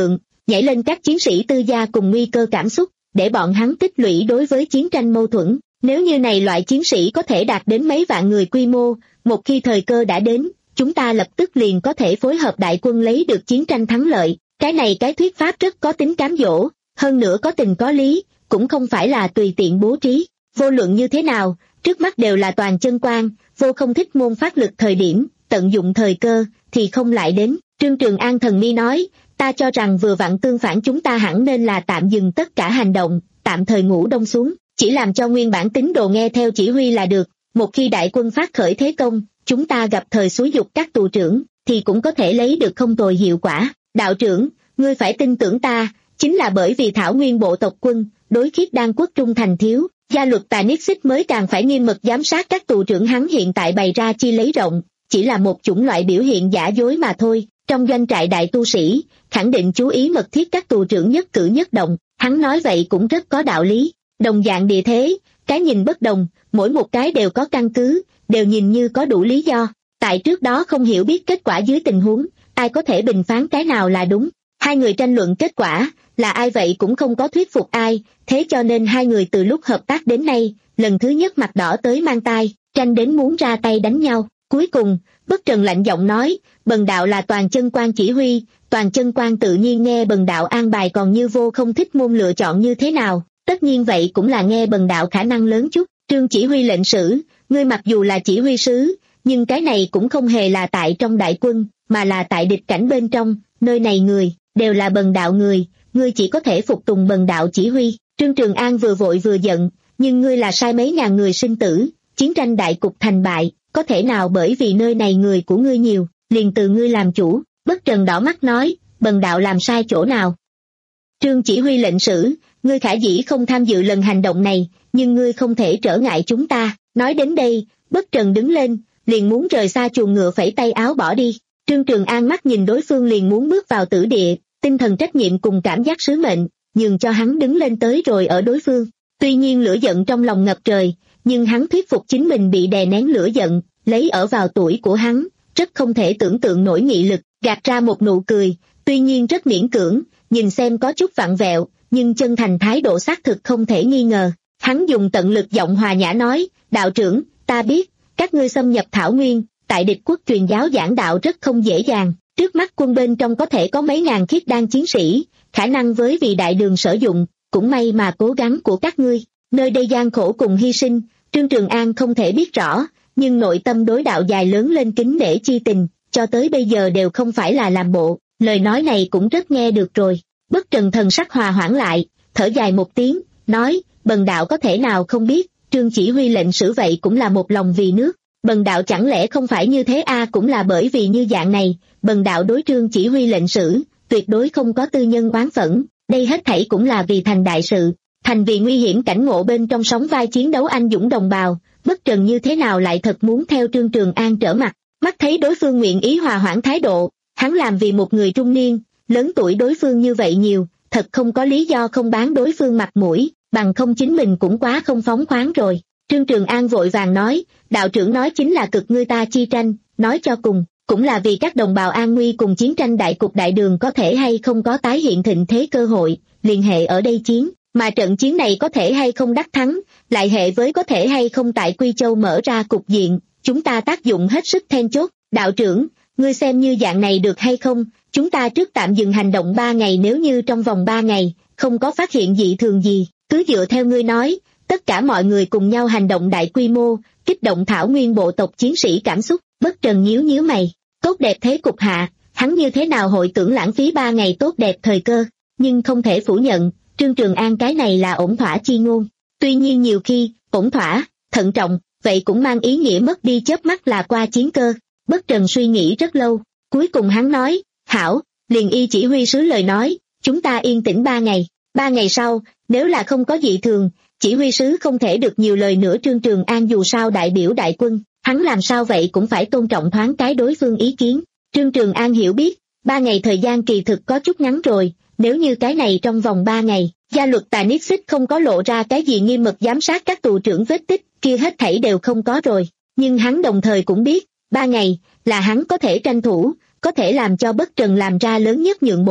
nhảy lên các chiến sĩ tư gia cùng nguy cơ cảm xúc, để bọn hắn tích lũy đối với chiến tranh mâu thuẫn. Nếu như này loại chiến sĩ có thể đạt đến mấy vạn người quy mô, một khi thời cơ đã đến, chúng ta lập tức liền có thể phối hợp đại quân lấy được chiến tranh thắng lợi. Cái này cái thuyết pháp rất có tính cám dỗ, hơn nữa có tình có lý, cũng không phải là tùy tiện bố trí. Vô luận như thế nào, trước mắt đều là toàn chân quan, vô không thích môn phát lực thời điểm, tận dụng thời cơ, thì không lại đến. Trương Trường An thần mi nói, ta cho rằng vừa vặn tương phản, chúng ta hẳn nên là tạm dừng tất cả hành động, tạm thời ngủ đông xuống, chỉ làm cho nguyên bản tín đồ nghe theo chỉ huy là được. Một khi đại quân phát khởi thế công, chúng ta gặp thời xúi dục các tù trưởng, thì cũng có thể lấy được không tồi hiệu quả. Đạo trưởng, ngươi phải tin tưởng ta, chính là bởi vì Thảo Nguyên bộ tộc quân, đối Khiết Đan quốc trung thành thiếu, gia luật Tà Niết Xích mới càng phải nghiêm mật giám sát các tù trưởng. Hắn hiện tại bày ra chi lấy rộng, chỉ là một chủng loại biểu hiện giả dối mà thôi. Trong doanh trại đại tu sĩ, khẳng định chú ý mật thiết các tù trưởng nhất cử nhất động. Hắn nói vậy cũng rất có đạo lý. Đồng dạng địa thế, cái nhìn bất đồng, mỗi một cái đều có căn cứ, đều nhìn như có đủ lý do. Tại trước đó không hiểu biết kết quả dưới tình huống, ai có thể bình phán cái nào là đúng. Hai người tranh luận kết quả, là ai vậy cũng không có thuyết phục ai, thế cho nên hai người từ lúc hợp tác đến nay, lần thứ nhất mặt đỏ tới mang tai, tranh đến muốn ra tay đánh nhau. Cuối cùng, Bất Trần lạnh giọng nói, Bần đạo là toàn chân quan chỉ huy, toàn chân quan tự nhiên nghe Bần đạo an bài, còn như vô không thích môn lựa chọn như thế nào, tất nhiên vậy cũng là nghe Bần đạo khả năng lớn chút. Trương chỉ huy lệnh sử, ngươi mặc dù là chỉ huy sứ, nhưng cái này cũng không hề là tại trong đại quân, mà là tại địch cảnh bên trong, nơi này người, đều là Bần đạo người, ngươi chỉ có thể phục tùng Bần đạo chỉ huy. Trương Trường An vừa vội vừa giận, nhưng ngươi là sai mấy ngàn người sinh tử, chiến tranh đại cục thành bại, có thể nào bởi vì nơi này người của ngươi nhiều, liền từ ngươi làm chủ? Bất Trần đỏ mắt nói, Bần đạo làm sai chỗ nào? Trương chỉ huy lệnh sử, ngươi khả dĩ không tham dự lần hành động này, nhưng ngươi không thể trở ngại chúng ta. Nói đến đây, Bất Trần đứng lên, liền muốn rời xa chuồng ngựa, phẩy tay áo bỏ đi. Trương Trường An mắt nhìn đối phương liền muốn bước vào tử địa, tinh thần trách nhiệm cùng cảm giác sứ mệnh, nhường cho hắn đứng lên tới rồi ở đối phương. Tuy nhiên lửa giận trong lòng ngập trời, nhưng hắn thuyết phục chính mình bị đè nén lửa giận, lấy ở vào tuổi của hắn, rất không thể tưởng tượng nổi nghị lực, gạt ra một nụ cười, tuy nhiên rất miễn cưỡng, nhìn xem có chút vặn vẹo, nhưng chân thành thái độ xác thực không thể nghi ngờ. Hắn dùng tận lực giọng hòa nhã nói, đạo trưởng, ta biết, các ngươi xâm nhập Thảo Nguyên, tại địch quốc truyền giáo giảng đạo rất không dễ dàng, trước mắt quân bên trong có thể có mấy ngàn Khiết Đan chiến sĩ, khả năng với vì đại đường sử dụng, cũng may mà cố gắng của các ngươi, nơi đây gian khổ cùng hy sinh, Trương Trường An không thể biết rõ, nhưng nội tâm đối đạo dài lớn lên kính nể chi tình, cho tới bây giờ đều không phải là làm bộ, lời nói này cũng rất nghe được rồi. Bất Trần thần sắc hòa hoãn lại, thở dài một tiếng, nói, Bần đạo có thể nào không biết, Trương chỉ huy lệnh sử vậy cũng là một lòng vì nước, Bần đạo chẳng lẽ không phải như thế a? À, cũng là bởi vì như dạng này, Bần đạo đối Trương chỉ huy lệnh sử, tuyệt đối không có tư nhân oán phẫn, đây hết thảy cũng là vì thành đại sự, thành vì nguy hiểm cảnh ngộ bên trong sóng vai chiến đấu anh dũng đồng bào. Bất Trần như thế nào lại thật muốn theo Trương Trường An trở mặt, mắt thấy đối phương nguyện ý hòa hoãn thái độ, hắn làm vì một người trung niên, lớn tuổi đối phương như vậy nhiều, thật không có lý do không bán đối phương mặt mũi, bằng không chính mình cũng quá không phóng khoáng rồi. Trương Trường An vội vàng nói, đạo trưởng nói chính là cực ngươi ta chi tranh, nói cho cùng, cũng là vì các đồng bào an nguy cùng chiến tranh đại cục đại đường có thể hay không có tái hiện thịnh thế cơ hội, liên hệ ở đây chiến, mà trận chiến này có thể hay không đắc thắng, lại hệ với có thể hay không tại Quy Châu mở ra cục diện, chúng ta tác dụng hết sức then chốt. Đạo trưởng, ngươi xem như dạng này được hay không, chúng ta trước tạm dừng hành động ba ngày, nếu như trong vòng ba ngày, không có phát hiện dị thường gì, cứ dựa theo ngươi nói, tất cả mọi người cùng nhau hành động đại quy mô, kích động Thảo Nguyên bộ tộc chiến sĩ cảm xúc. Bất Trần nhíu nhíu mày, tốt đẹp thế cục hạ, hắn như thế nào hội tưởng lãng phí ba ngày tốt đẹp thời cơ, nhưng không thể phủ nhận, Trương Trường An cái này là ổn thỏa chi ngôn. Tuy nhiên nhiều khi, ổn thỏa, thận trọng, vậy cũng mang ý nghĩa mất đi chớp mắt là qua chiến cơ. Bất Trần suy nghĩ rất lâu, cuối cùng hắn nói, hảo, liền y chỉ huy sứ lời nói, chúng ta yên tĩnh ba ngày, ba ngày sau, nếu là không có dị thường, chỉ huy sứ không thể được nhiều lời nữa. Trương Trường An dù sao đại biểu đại quân, hắn làm sao vậy cũng phải tôn trọng thoáng cái đối phương ý kiến. Trương Trường An hiểu biết, ba ngày thời gian kỳ thực có chút ngắn rồi, nếu như cái này trong vòng ba ngày, gia luật Tà Niết Xích không có lộ ra cái gì nghiêm mật giám sát các tù trưởng vết tích, kia hết thảy đều không có rồi. Nhưng hắn đồng thời cũng biết, ba ngày, là hắn có thể tranh thủ, có thể làm cho Bất Trần làm ra lớn nhất nhượng bộ.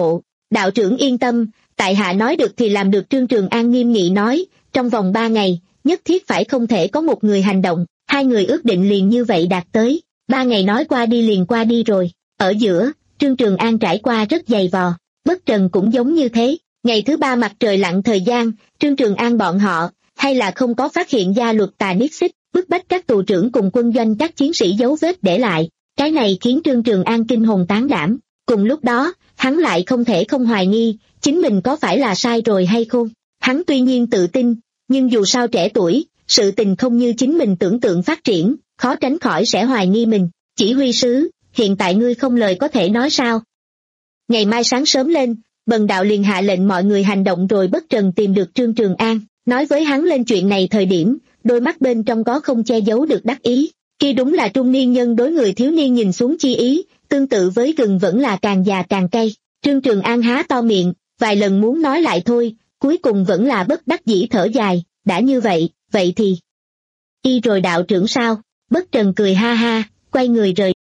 Đạo trưởng yên tâm, tại hạ nói được thì làm được. Trương Trường An nghiêm nghị nói, trong vòng ba ngày, nhất thiết phải không thể có một người hành động. Hai người ước định liền như vậy đạt tới, ba ngày nói qua đi liền qua đi rồi. Ở giữa, Trương Trường An trải qua rất dày vò, Bất Trần cũng giống như thế. Ngày thứ ba mặt trời lặn thời gian, Trương Trường An bọn họ, hay là không có phát hiện gia luật tà niết xích, bức bách các tù trưởng cùng quân doanh các chiến sĩ dấu vết để lại. Cái này khiến Trương Trường An kinh hồn tán đảm. Cùng lúc đó, hắn lại không thể không hoài nghi, chính mình có phải là sai rồi hay không. Hắn tuy nhiên tự tin, nhưng dù sao trẻ tuổi, sự tình không như chính mình tưởng tượng phát triển, khó tránh khỏi sẽ hoài nghi mình. Chỉ huy sứ, hiện tại ngươi không lời có thể nói sao? Ngày mai sáng sớm lên, Bần đạo liền hạ lệnh mọi người hành động rồi. Bất Trần tìm được Trương Trường An, nói với hắn lên chuyện này thời điểm, đôi mắt bên trong có không che giấu được đắc ý. Kia đúng là trung niên nhân đối người thiếu niên nhìn xuống chi ý, tương tự với gừng vẫn là càng già càng cay. Trương Trường An há to miệng, vài lần muốn nói lại thôi, cuối cùng vẫn là bất đắc dĩ thở dài, đã như vậy, vậy thì... Y rồi đạo trưởng sao? Bất Trần cười ha ha, quay người rời.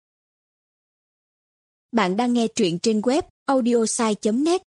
Bạn đang nghe truyện trên web audiosai chấm net.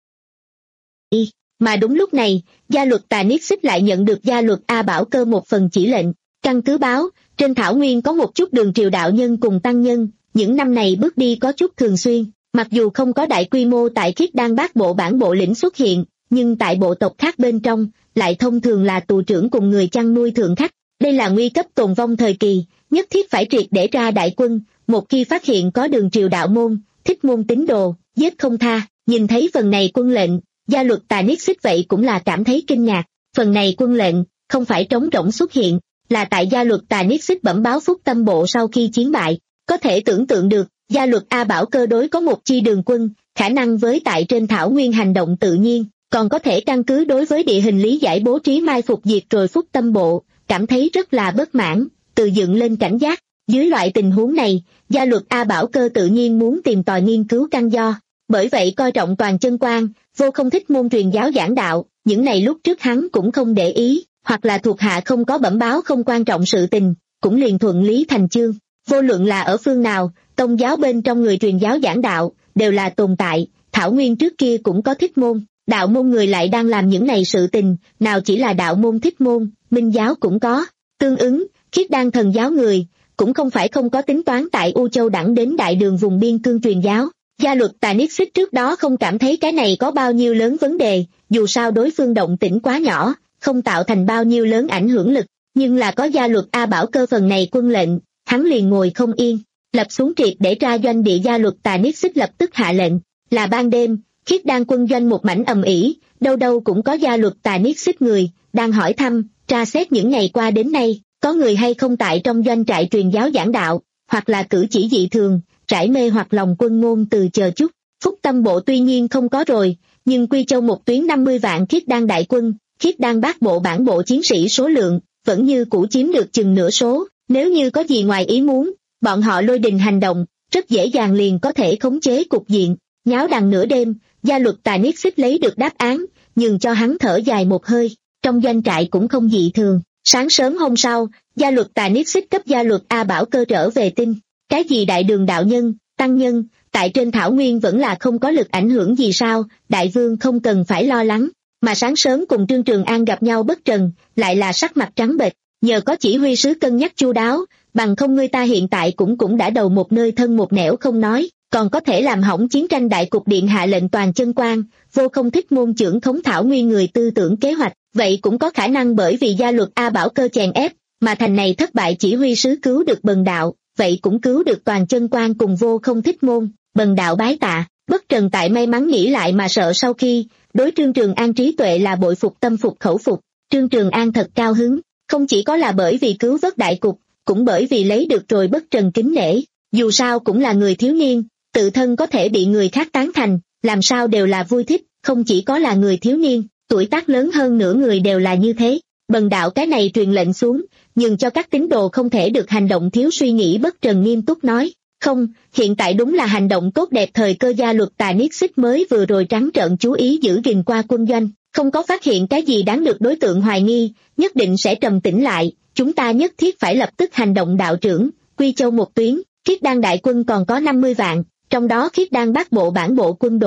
Y, mà đúng lúc này, gia luật tà niết xích lại nhận được gia luật A Bảo Cơ một phần chỉ lệnh. Căn cứ báo, trên thảo nguyên có một chút đường triều đạo nhân cùng tăng nhân, những năm này bước đi có chút thường xuyên, mặc dù không có đại quy mô tại Khiết Đan Bát Bộ bản bộ lĩnh xuất hiện, nhưng tại bộ tộc khác bên trong, lại thông thường là tù trưởng cùng người chăn nuôi thượng khách. Đây là nguy cấp tồn vong thời kỳ, nhất thiết phải triệt để ra đại quân, một khi phát hiện có đường triều đạo môn, thích môn tín đồ, giết không tha. Nhìn thấy phần này quân lệnh, gia luật tà niết xích vậy cũng là cảm thấy kinh ngạc. Phần này quân lệnh, không phải trống rỗng xuất hiện, là tại gia luật tà niết xích bẩm báo Phúc Tâm Bộ sau khi chiến bại. Có thể tưởng tượng được, gia luật A Bảo Cơ đối có một chi đường quân, khả năng với tại trên thảo nguyên hành động tự nhiên, còn có thể căn cứ đối với địa hình lý giải bố trí mai phục diệt rồi Phúc Tâm Bộ, cảm thấy rất là bất mãn, tự dựng lên cảnh giác. Dưới loại tình huống này, gia luật A Bảo Cơ tự nhiên muốn tìm tòi nghiên cứu căn do, bởi vậy coi trọng toàn chân quan, vô không thích môn truyền giáo giảng đạo, những này lúc trước hắn cũng không để ý, hoặc là thuộc hạ không có bẩm báo không quan trọng sự tình, cũng liền thuận lý thành chương. Vô luận là ở phương nào, tông giáo bên trong người truyền giáo giảng đạo, đều là tồn tại, thảo nguyên trước kia cũng có thích môn, đạo môn người lại đang làm những này sự tình, nào chỉ là đạo môn thích môn, minh giáo cũng có. Tương ứng, Khiết Đan thần giáo người, cũng không phải không có tính toán tại U Châu đẳng đến đại đường vùng biên cương truyền giáo. Gia luật tà niết xích trước đó không cảm thấy cái này có bao nhiêu lớn vấn đề, dù sao đối phương động tĩnh quá nhỏ, không tạo thành bao nhiêu lớn ảnh hưởng lực, nhưng là có gia luật A Bảo Cơ phần này quân lệnh, hắn liền ngồi không yên, lập xuống triệt để ra doanh địa. Gia luật tà niết xích lập tức hạ lệnh, là ban đêm, Khiết Đan quân doanh một mảnh ầm ĩ, đâu đâu cũng có gia luật tà niết xích người, đang hỏi thăm, tra xét những ngày qua đến nay, có người hay không tại trong doanh trại truyền giáo giảng đạo, hoặc là cử chỉ dị thường, trải mê hoặc lòng quân ngôn từ chờ chút. Phúc Tâm Bộ tuy nhiên không có rồi, nhưng Quy Châu một tuyến năm mươi vạn Khiết Đan đại quân, Khiết Đan Bát Bộ bản bộ chiến sĩ số lượng, vẫn như cũ chiếm được chừng nửa số, nếu như có gì ngoài ý muốn, bọn họ lôi đình hành động, rất dễ dàng liền có thể khống chế cục diện. Nháo đằng nửa đêm, gia luật tà niết xích lấy được đáp án, nhưng cho hắn thở dài một hơi, trong doanh trại cũng không dị thường. Sáng sớm hôm sau, gia luật tà niết xích cấp gia luật A Bảo Cơ trở về tin, cái gì đại đường đạo nhân, tăng nhân, tại trên thảo nguyên vẫn là không có lực ảnh hưởng gì sao, đại vương không cần phải lo lắng. Mà sáng sớm cùng Trương Trường An gặp nhau Bất Trần, lại là sắc mặt trắng bệch, nhờ có chỉ huy sứ cân nhắc chu đáo, bằng không người ta hiện tại cũng cũng đã đầu một nơi thân một nẻo không nói, còn có thể làm hỏng chiến tranh. Đại cục điện hạ lệnh toàn chân quan, vô không thích môn trưởng thống thảo nguyên người tư tưởng kế hoạch, vậy cũng có khả năng bởi vì gia luật A Bảo Cơ chèn ép, mà thành này thất bại. Chỉ huy sứ cứu được Bần đạo, vậy cũng cứu được toàn chân quan cùng vô không thích môn, Bần đạo bái tạ. Bất Trần tại may mắn nghĩ lại mà sợ sau khi, đối Trương Trường An trí tuệ là bội phục tâm phục khẩu phục. Trương Trường An thật cao hứng, không chỉ có là bởi vì cứu vớt đại cục, cũng bởi vì lấy được rồi Bất Trần kính nể, dù sao cũng là người thiếu niên, tự thân có thể bị người khác tán thành, làm sao đều là vui thích, không chỉ có là người thiếu niên, tuổi tác lớn hơn nửa người đều là như thế. Bần đạo cái này truyền lệnh xuống, nhưng cho các tín đồ không thể được hành động thiếu suy nghĩ. Bất Trần nghiêm túc nói, không, hiện tại đúng là hành động tốt đẹp thời cơ. Gia luật tà niết xích mới vừa rồi trắng trợn chú ý giữ gìn qua quân doanh, không có phát hiện cái gì đáng được đối tượng hoài nghi, nhất định sẽ trầm tĩnh lại, chúng ta nhất thiết phải lập tức hành động. Đạo trưởng, Quy Châu một tuyến, Khiết Đan đại quân còn có năm mươi vạn, trong đó Khiết Đan Bát Bộ bản bộ quân đội,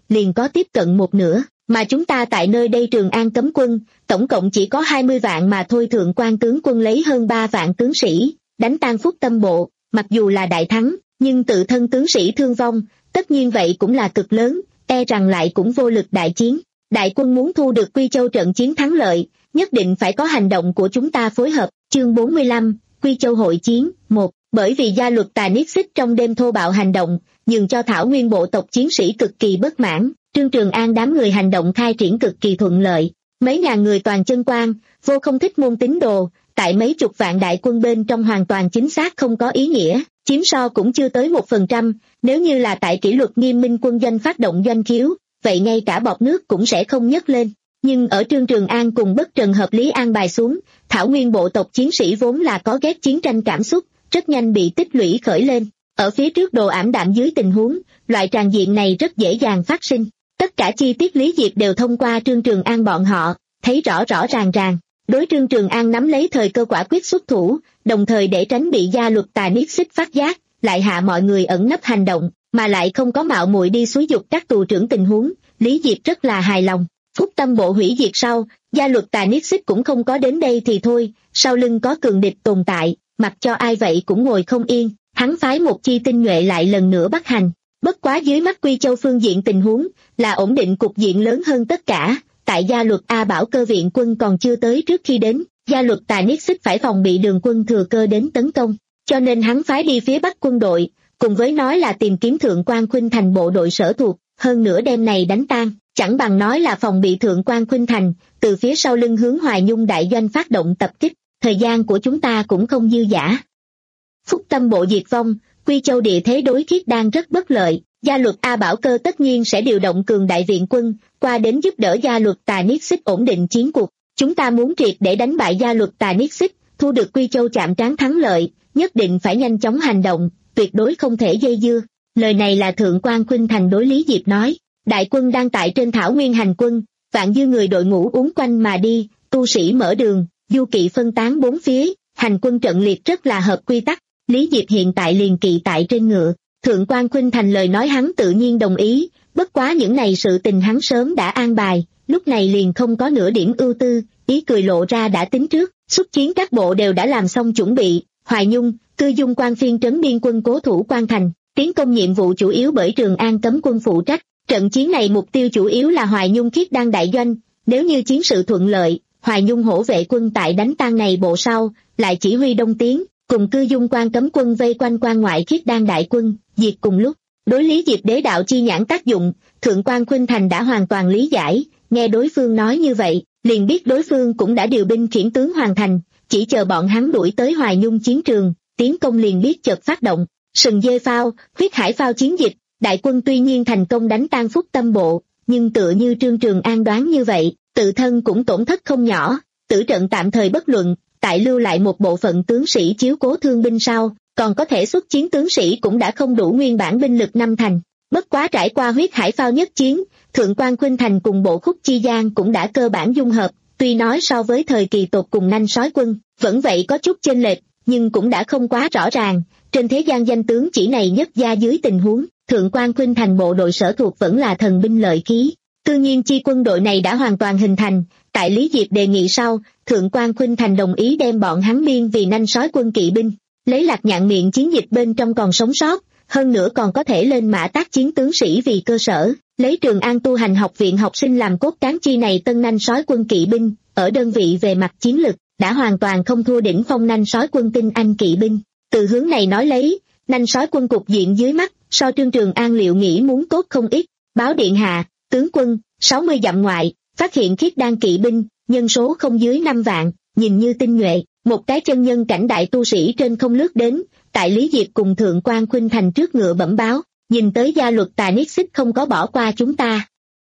liền có tiếp cận một nửa, mà chúng ta tại nơi đây Trường An cấm quân, tổng cộng chỉ có hai mươi vạn mà thôi. Thượng quan tướng quân lấy hơn ba vạn tướng sĩ, đánh tan Phúc Tâm Bộ, mặc dù là đại thắng, nhưng tự thân tướng sĩ thương vong, tất nhiên vậy cũng là cực lớn, e rằng lại cũng vô lực đại chiến. Đại quân muốn thu được Quy Châu trận chiến thắng lợi, nhất định phải có hành động của chúng ta phối hợp. Chương bốn mươi lăm, Quy Châu hội chiến. Một. Bởi vì gia luật Tà Niết Xích trong đêm thô bạo hành động, nhường cho Thảo Nguyên bộ tộc chiến sĩ cực kỳ bất mãn, Trương Trường An đám người hành động khai triển cực kỳ thuận lợi. Mấy ngàn người toàn chân quan, vô không thích môn tín đồ, tại mấy chục vạn đại quân bên trong hoàn toàn chính xác không có ý nghĩa, chiếm so cũng chưa tới một phần trăm. Nếu như là tại kỷ luật nghiêm minh quân doanh phát động doanh khiếu, vậy ngay cả bọt nước cũng sẽ không nhấc lên. Nhưng ở Trương Trường An cùng bất trần hợp lý an bài xuống, Thảo Nguyên bộ tộc chiến sĩ vốn là có ghét chiến tranh cảm xúc, rất nhanh bị tích lũy khởi lên. Ở phía trước đồ ảm đạm dưới tình huống, loại tràn diện này rất dễ dàng phát sinh. Tất cả chi tiết Lý Diệp đều thông qua Trương Trường An bọn họ, thấy rõ rõ ràng ràng. Đối Trương Trường An nắm lấy thời cơ quả quyết xuất thủ, đồng thời để tránh bị gia luật Tà Niết Xích phát giác, lại hạ mọi người ẩn nấp hành động, mà lại không có mạo muội đi xúi dục các tù trưởng tình huống. Lý Diệp rất là hài lòng. Phúc Tâm Bộ hủy diệt sau, gia luật Tà Niết Xích cũng không có đến đây thì thôi, sau lưng có cường địch tồn tại, mặc cho ai vậy cũng ngồi không yên. Hắn phái một chi tinh nhuệ lại lần nữa bắt hành. Bất quá dưới mắt Quy Châu phương diện tình huống là ổn định cục diện lớn hơn tất cả. Tại gia luật A Bảo cơ viện quân còn chưa tới trước khi đến, gia luật Tà Niết Xích phải phòng bị Đường quân thừa cơ đến tấn công, cho nên hắn phái đi phía bắc quân đội, cùng với nói là tìm kiếm Thượng quan Khuynh Thành bộ đội sở thuộc, hơn nữa đêm này đánh tan, chẳng bằng nói là phòng bị Thượng quan Khuynh Thành, từ phía sau lưng hướng Hoài Nhung đại doanh phát động tập kích. Thời gian của chúng ta cũng không dư dả. Phúc Tâm Bộ diệt vong, Quy Châu địa thế đối Khiết Đan rất bất lợi, gia luật A Bảo cơ tất nhiên sẽ điều động cường đại viện quân qua đến giúp đỡ gia luật Tà Niết Xích ổn định chiến cuộc. Chúng ta muốn triệt để đánh bại gia luật Tà Niết Xích, thu được Quy Châu chạm trán thắng lợi, nhất định phải nhanh chóng hành động, tuyệt đối không thể dây dưa. Lời này là Thượng quan Khuynh Thành đối Lý Diệp nói. Đại quân đang tại trên thảo nguyên hành quân, vạn dư người đội ngũ uốn quanh mà đi, tu sĩ mở đường, du kỵ phân tán bốn phía, hành quân trận liệt rất là hợp quy tắc. Lý Diệp hiện tại liền kỵ tại trên ngựa. Thượng quan Khuynh Thành lời nói hắn tự nhiên đồng ý, bất quá những này sự tình hắn sớm đã an bài, lúc này liền không có nửa điểm ưu tư, ý cười lộ ra đã tính trước. Xuất chiến các bộ đều đã làm xong chuẩn bị, Hoài Nhung, Cư Dung quan phiên trấn biên quân cố thủ Quan Thành, tiến công nhiệm vụ chủ yếu bởi Trường An cấm quân phụ trách. Trận chiến này mục tiêu chủ yếu là Hoài Nhung Khiết Đan đại doanh, nếu như chiến sự thuận lợi, Hoài Nhung hổ vệ quân tại đánh tan này bộ sau, lại chỉ huy đông tiến, cùng Cư Dung quan cấm quân vây quanh quan ngoại Khiết Đan đại quân, diệt cùng lúc. Đối Lý Diệp đế đạo chi nhãn tác dụng, Thượng quan Khuynh Thành đã hoàn toàn lý giải, nghe đối phương nói như vậy, liền biết đối phương cũng đã điều binh khiển tướng hoàn thành, chỉ chờ bọn hắn đuổi tới Hoài Nhung chiến trường, tiến công liền biết chợt phát động. Sừng dê phao, huyết hải phao chiến dịch, đại quân tuy nhiên thành công đánh tan Phúc Tâm Bộ, nhưng tựa như Trương Trường An đoán như vậy, tự thân cũng tổn thất không nhỏ, tử trận tạm thời bất luận, tại lưu lại một bộ phận tướng sĩ chiếu cố thương binh sau, còn có thể xuất chiến tướng sĩ cũng đã không đủ nguyên bản binh lực năm thành. Bất quá trải qua huyết hải phao nhất chiến, Thượng quan Khuynh Thành cùng bộ khúc chi gian cũng đã cơ bản dung hợp, tuy nói so với thời kỳ tột cùng nanh sói quân, vẫn vậy có chút chênh lệch, nhưng cũng đã không quá rõ ràng. Trên thế gian danh tướng chỉ này nhất gia dưới tình huống, Thượng quan Khuynh Thành bộ đội sở thuộc vẫn là thần binh lợi khí. Tự nhiên chi quân đội này đã hoàn toàn hình thành, tại Lý Diệp đề nghị sau, Thượng quan Khuynh Thành đồng ý đem bọn hắn biên vì nanh sói quân kỵ binh, lấy Lạc Nhạn miệng chiến dịch bên trong còn sống sót, hơn nữa còn có thể lên mã tác chiến tướng sĩ vì cơ sở, lấy Trường An tu hành học viện học sinh làm cốt cán chi này tân nanh sói quân kỵ binh, ở đơn vị về mặt chiến lực, đã hoàn toàn không thua đỉnh phong nanh sói quân tinh anh kỵ binh. Từ hướng này nói lấy, nanh sói quân cục diện dưới mắt, so Trương Trường An liệu nghĩ muốn tốt không ít. Báo điện hạ, tướng quân, sáu mươi dặm ngoại, phát hiện Khiết Đan kỵ binh, nhân số không dưới năm vạn, nhìn như tinh nhuệ, một cái chân nhân cảnh đại tu sĩ trên không lướt đến, tại Lý Diệp cùng Thượng quan Khuynh Thành trước ngựa bẩm báo, nhìn tới gia luật Tà Niết Xích không có bỏ qua chúng ta.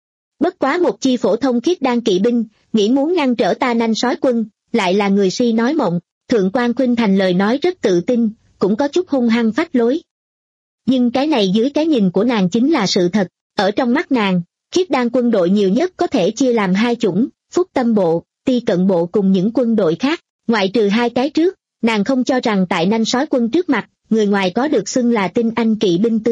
Bất quá một chi phổ thông Khiết Đan kỵ binh, nghĩ muốn ngăn trở ta nanh sói quân, lại là người si nói mộng. Thượng quan Khuynh Thành lời nói rất tự tin, cũng có chút hung hăng phách lối. Nhưng cái này dưới cái nhìn của nàng chính là sự thật, ở trong mắt nàng, Khiết Đan quân đội nhiều nhất có thể chia làm hai chủng, Phúc Tâm Bộ, Ti Cận Bộ cùng những quân đội khác, ngoại trừ hai cái trước, nàng không cho rằng tại nanh sói quân trước mặt, người ngoài có được xưng là tinh anh kỵ binh tư cách,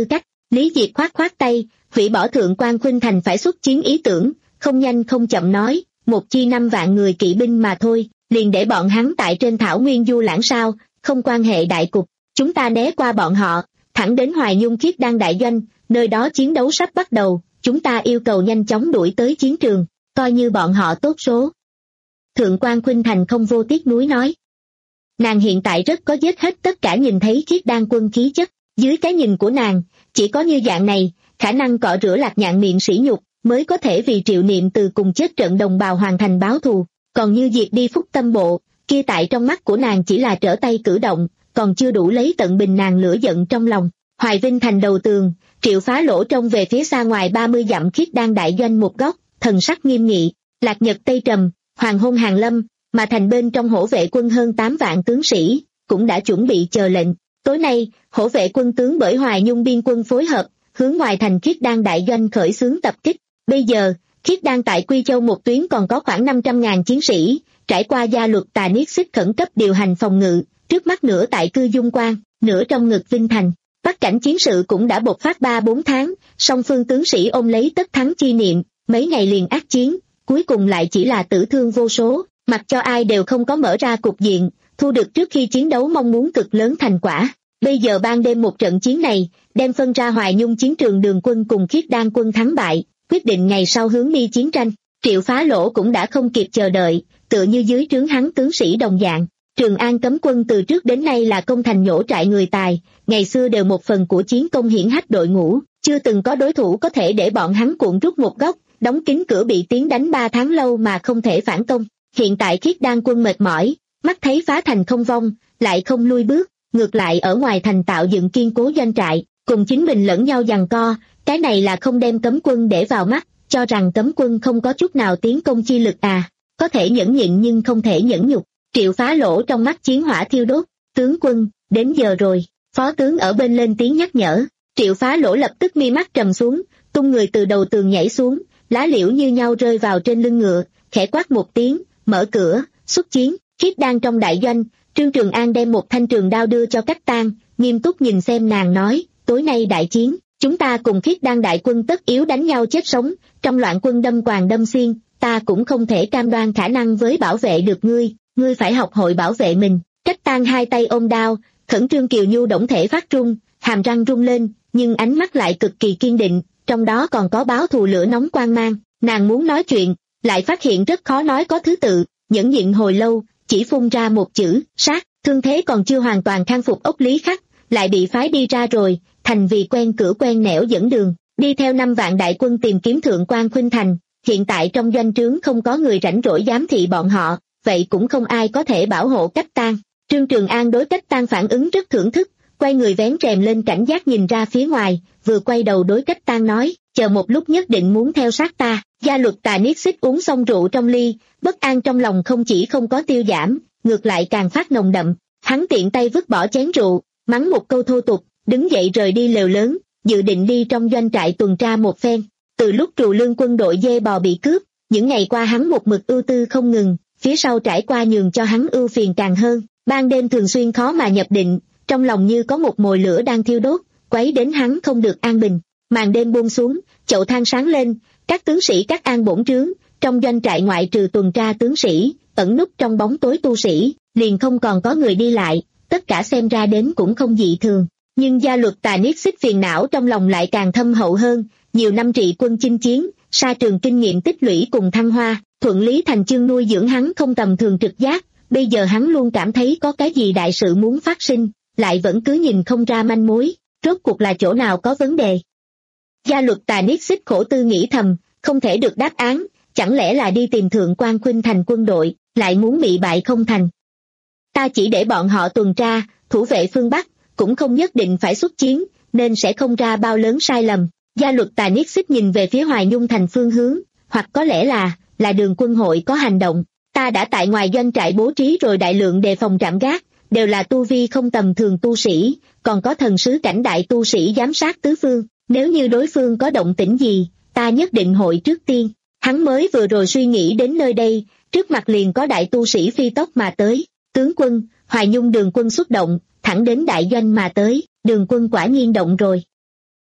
Lý Diệp khoát khoát tay, hủy bỏ Thượng Quan Khuynh Thành phải xuất chiến ý tưởng, không nhanh không chậm nói, một chi năm vạn người kỵ binh mà thôi, liền để bọn hắn tại trên thảo nguyên du lãng sao, không quan hệ đại cục, chúng ta né qua bọn họ, thẳng đến Hoài Nhung Khiết Đan đại doanh, nơi đó chiến đấu sắp bắt đầu, chúng ta yêu cầu nhanh chóng đuổi tới chiến trường, coi như bọn họ tốt số. Thượng Quan Khuynh Thành không vô tiếc nuối nói. Nàng hiện tại rất có giết hết tất cả nhìn thấy Khiết Đan quân khí chất, dưới cái nhìn của nàng, chỉ có như dạng này, khả năng cọ rửa Lạc Nhạn miệng sỉ nhục, mới có thể vì Triệu Niệm từ cùng chết trận đồng bào hoàn thành báo thù, còn như diệt đi Phúc Tâm Bộ, kia tại trong mắt của nàng chỉ là trở tay cử động, còn chưa đủ lấy tận bình nàng lửa giận trong lòng. Hoài Vinh thành đầu tường, Triệu Phá Lỗ trông về phía xa ngoài ba mươi dặm Khiết Đan đại doanh một góc, thần sắc nghiêm nghị, Lạc Nhật Tây Trầm, Hoàng Hôn Hàng Lâm, mà thành bên trong hổ vệ quân hơn tám vạn tướng sĩ, cũng đã chuẩn bị chờ lệnh. Tối nay, hổ vệ quân tướng bởi Hoài Nhung biên quân phối hợp, hướng ngoài thành Khiết Đan đại doanh khởi xướng tập kích. Bây giờ, Khiết Đan tại Quy Châu một tuyến còn có khoảng năm trăm ngàn chiến sĩ, trải qua gia luật tà niết xích khẩn cấp điều hành phòng ngự, trước mắt nửa tại Cư Dung Quan, nửa trong ngực Vinh Thành. Bắc cảnh chiến sự cũng đã bộc phát ba bốn tháng, song phương tướng sĩ ôm lấy tất thắng chi niệm, mấy ngày liền ác chiến, cuối cùng lại chỉ là tử thương vô số, mặc cho ai đều không có mở ra cục diện, thu được trước khi chiến đấu mong muốn cực lớn thành quả. Bây giờ ban đêm một trận chiến này, đem phân ra Hoài Nhung chiến trường Đường quân cùng Khiết Đan quân thắng bại, quyết định ngày sau hướng đi chiến tranh. Triệu Phá Lỗ cũng đã không kịp chờ đợi, tựa như dưới trướng hắn tướng sĩ đồng dạng. Trường An cấm quân từ trước đến nay là công thành nhổ trại người tài, ngày xưa đều một phần của chiến công hiển hách đội ngũ, chưa từng có đối thủ có thể để bọn hắn cuộn rút một góc, đóng kín cửa bị tiến đánh ba tháng lâu mà không thể phản công. Hiện tại Khiết Đan quân mệt mỏi, mắt thấy phá thành không vong, lại không lui bước, ngược lại ở ngoài thành tạo dựng kiên cố doanh trại, cùng chính mình lẫn nhau giằng co, cái này là không đem cấm quân để vào mắt, cho rằng cấm quân không có chút nào tiến công chi lực à, có thể nhẫn nhịn nhưng không thể nhẫn nhục. Triệu Phá Lỗ trong mắt chiến hỏa thiêu đốt, tướng quân, đến giờ rồi, phó tướng ở bên lên tiếng nhắc nhở. Triệu Phá Lỗ lập tức mi mắt trầm xuống, tung người từ đầu tường nhảy xuống, lá liễu như nhau rơi vào trên lưng ngựa, khẽ quát một tiếng, mở cửa, xuất chiến. Khiết Đan trong đại doanh, Trương Trường An đem một thanh trường đao đưa cho Cách Tan, nghiêm túc nhìn xem nàng nói, tối nay đại chiến, chúng ta cùng Khiết Đan đại quân tất yếu đánh nhau chết sống, trong loạn quân đâm quàng đâm xiên, ta cũng không thể cam đoan khả năng với bảo vệ được ngươi, ngươi phải học hội bảo vệ mình. Cách Tan hai tay ôm đao, khẩn trương kiều nhu động thể phát run, hàm răng rung lên, nhưng ánh mắt lại cực kỳ kiên định, trong đó còn có báo thù lửa nóng quang mang. Nàng muốn nói chuyện, lại phát hiện rất khó nói có thứ tự, nhẫn nhịn hồi lâu, chỉ phun ra một chữ, sát. Thương thế còn chưa hoàn toàn khang phục ốc Lý Khắc, lại bị phái đi ra rồi, thành vì quen cửa quen nẻo dẫn đường, đi theo năm vạn đại quân tìm kiếm Thượng Quan Khuynh Thành. Hiện tại trong doanh trướng không có người rảnh rỗi giám thị bọn họ, vậy cũng không ai có thể bảo hộ Cách Tan. Trương Trường An đối Cách Tan phản ứng rất thưởng thức, quay người vén rèm lên cảnh giác nhìn ra phía ngoài, vừa quay đầu đối Cách Tan nói, chờ một lúc nhất định muốn theo sát ta. Gia luật tà niết xích uống xong rượu trong ly, bất an trong lòng không chỉ không có tiêu giảm, ngược lại càng phát nồng đậm. Hắn tiện tay vứt bỏ chén rượu, mắng một câu thô tục, đứng dậy rời đi lều lớn, dự định đi trong doanh trại tuần tra một phen. Từ lúc Trù Lương quân đội dê bò bị cướp, những ngày qua hắn một mực ưu tư không ngừng, phía sau trải qua nhường cho hắn ưu phiền càng hơn, ban đêm thường xuyên khó mà nhập định, trong lòng như có một mồi lửa đang thiêu đốt, quấy đến hắn không được an bình. Màn đêm buông xuống, chậu than sáng lên, các tướng sĩ các an bổn trướng, trong doanh trại ngoại trừ tuần tra tướng sĩ, ẩn núp trong bóng tối tu sĩ, liền không còn có người đi lại, tất cả xem ra đến cũng không dị thường. Nhưng gia luật tà niết xích phiền não trong lòng lại càng thâm hậu hơn, nhiều năm trị quân chinh chiến, sa trường kinh nghiệm tích lũy cùng thăng hoa, thuận lý thành chương nuôi dưỡng hắn không tầm thường trực giác, bây giờ hắn luôn cảm thấy có cái gì đại sự muốn phát sinh, lại vẫn cứ nhìn không ra manh mối, rốt cuộc là chỗ nào có vấn đề. Gia luật tà niết xích khổ tư nghĩ thầm, không thể được đáp án, chẳng lẽ là đi tìm Thượng Quan Khuynh Thành quân đội, lại muốn bị bại không thành. Ta chỉ để bọn họ tuần tra, thủ vệ phương Bắc, cũng không nhất định phải xuất chiến, nên sẽ không ra bao lớn sai lầm. Gia luật tà niết xích nhìn về phía Hoài Nhung thành phương hướng, hoặc có lẽ là, là Đường quân hội có hành động. Ta đã tại ngoài doanh trại bố trí rồi đại lượng đề phòng trạm gác, đều là tu vi không tầm thường tu sĩ, còn có thần sứ cảnh đại tu sĩ giám sát tứ phương. Nếu như đối phương có động tĩnh gì, ta nhất định hội trước tiên. Hắn mới vừa rồi suy nghĩ đến nơi đây, trước mặt liền có đại tu sĩ phi tốc mà tới. Tướng quân, Hoài Nhung Đường quân xuất động, thẳng đến đại doanh mà tới, Đường quân quả nhiên động rồi.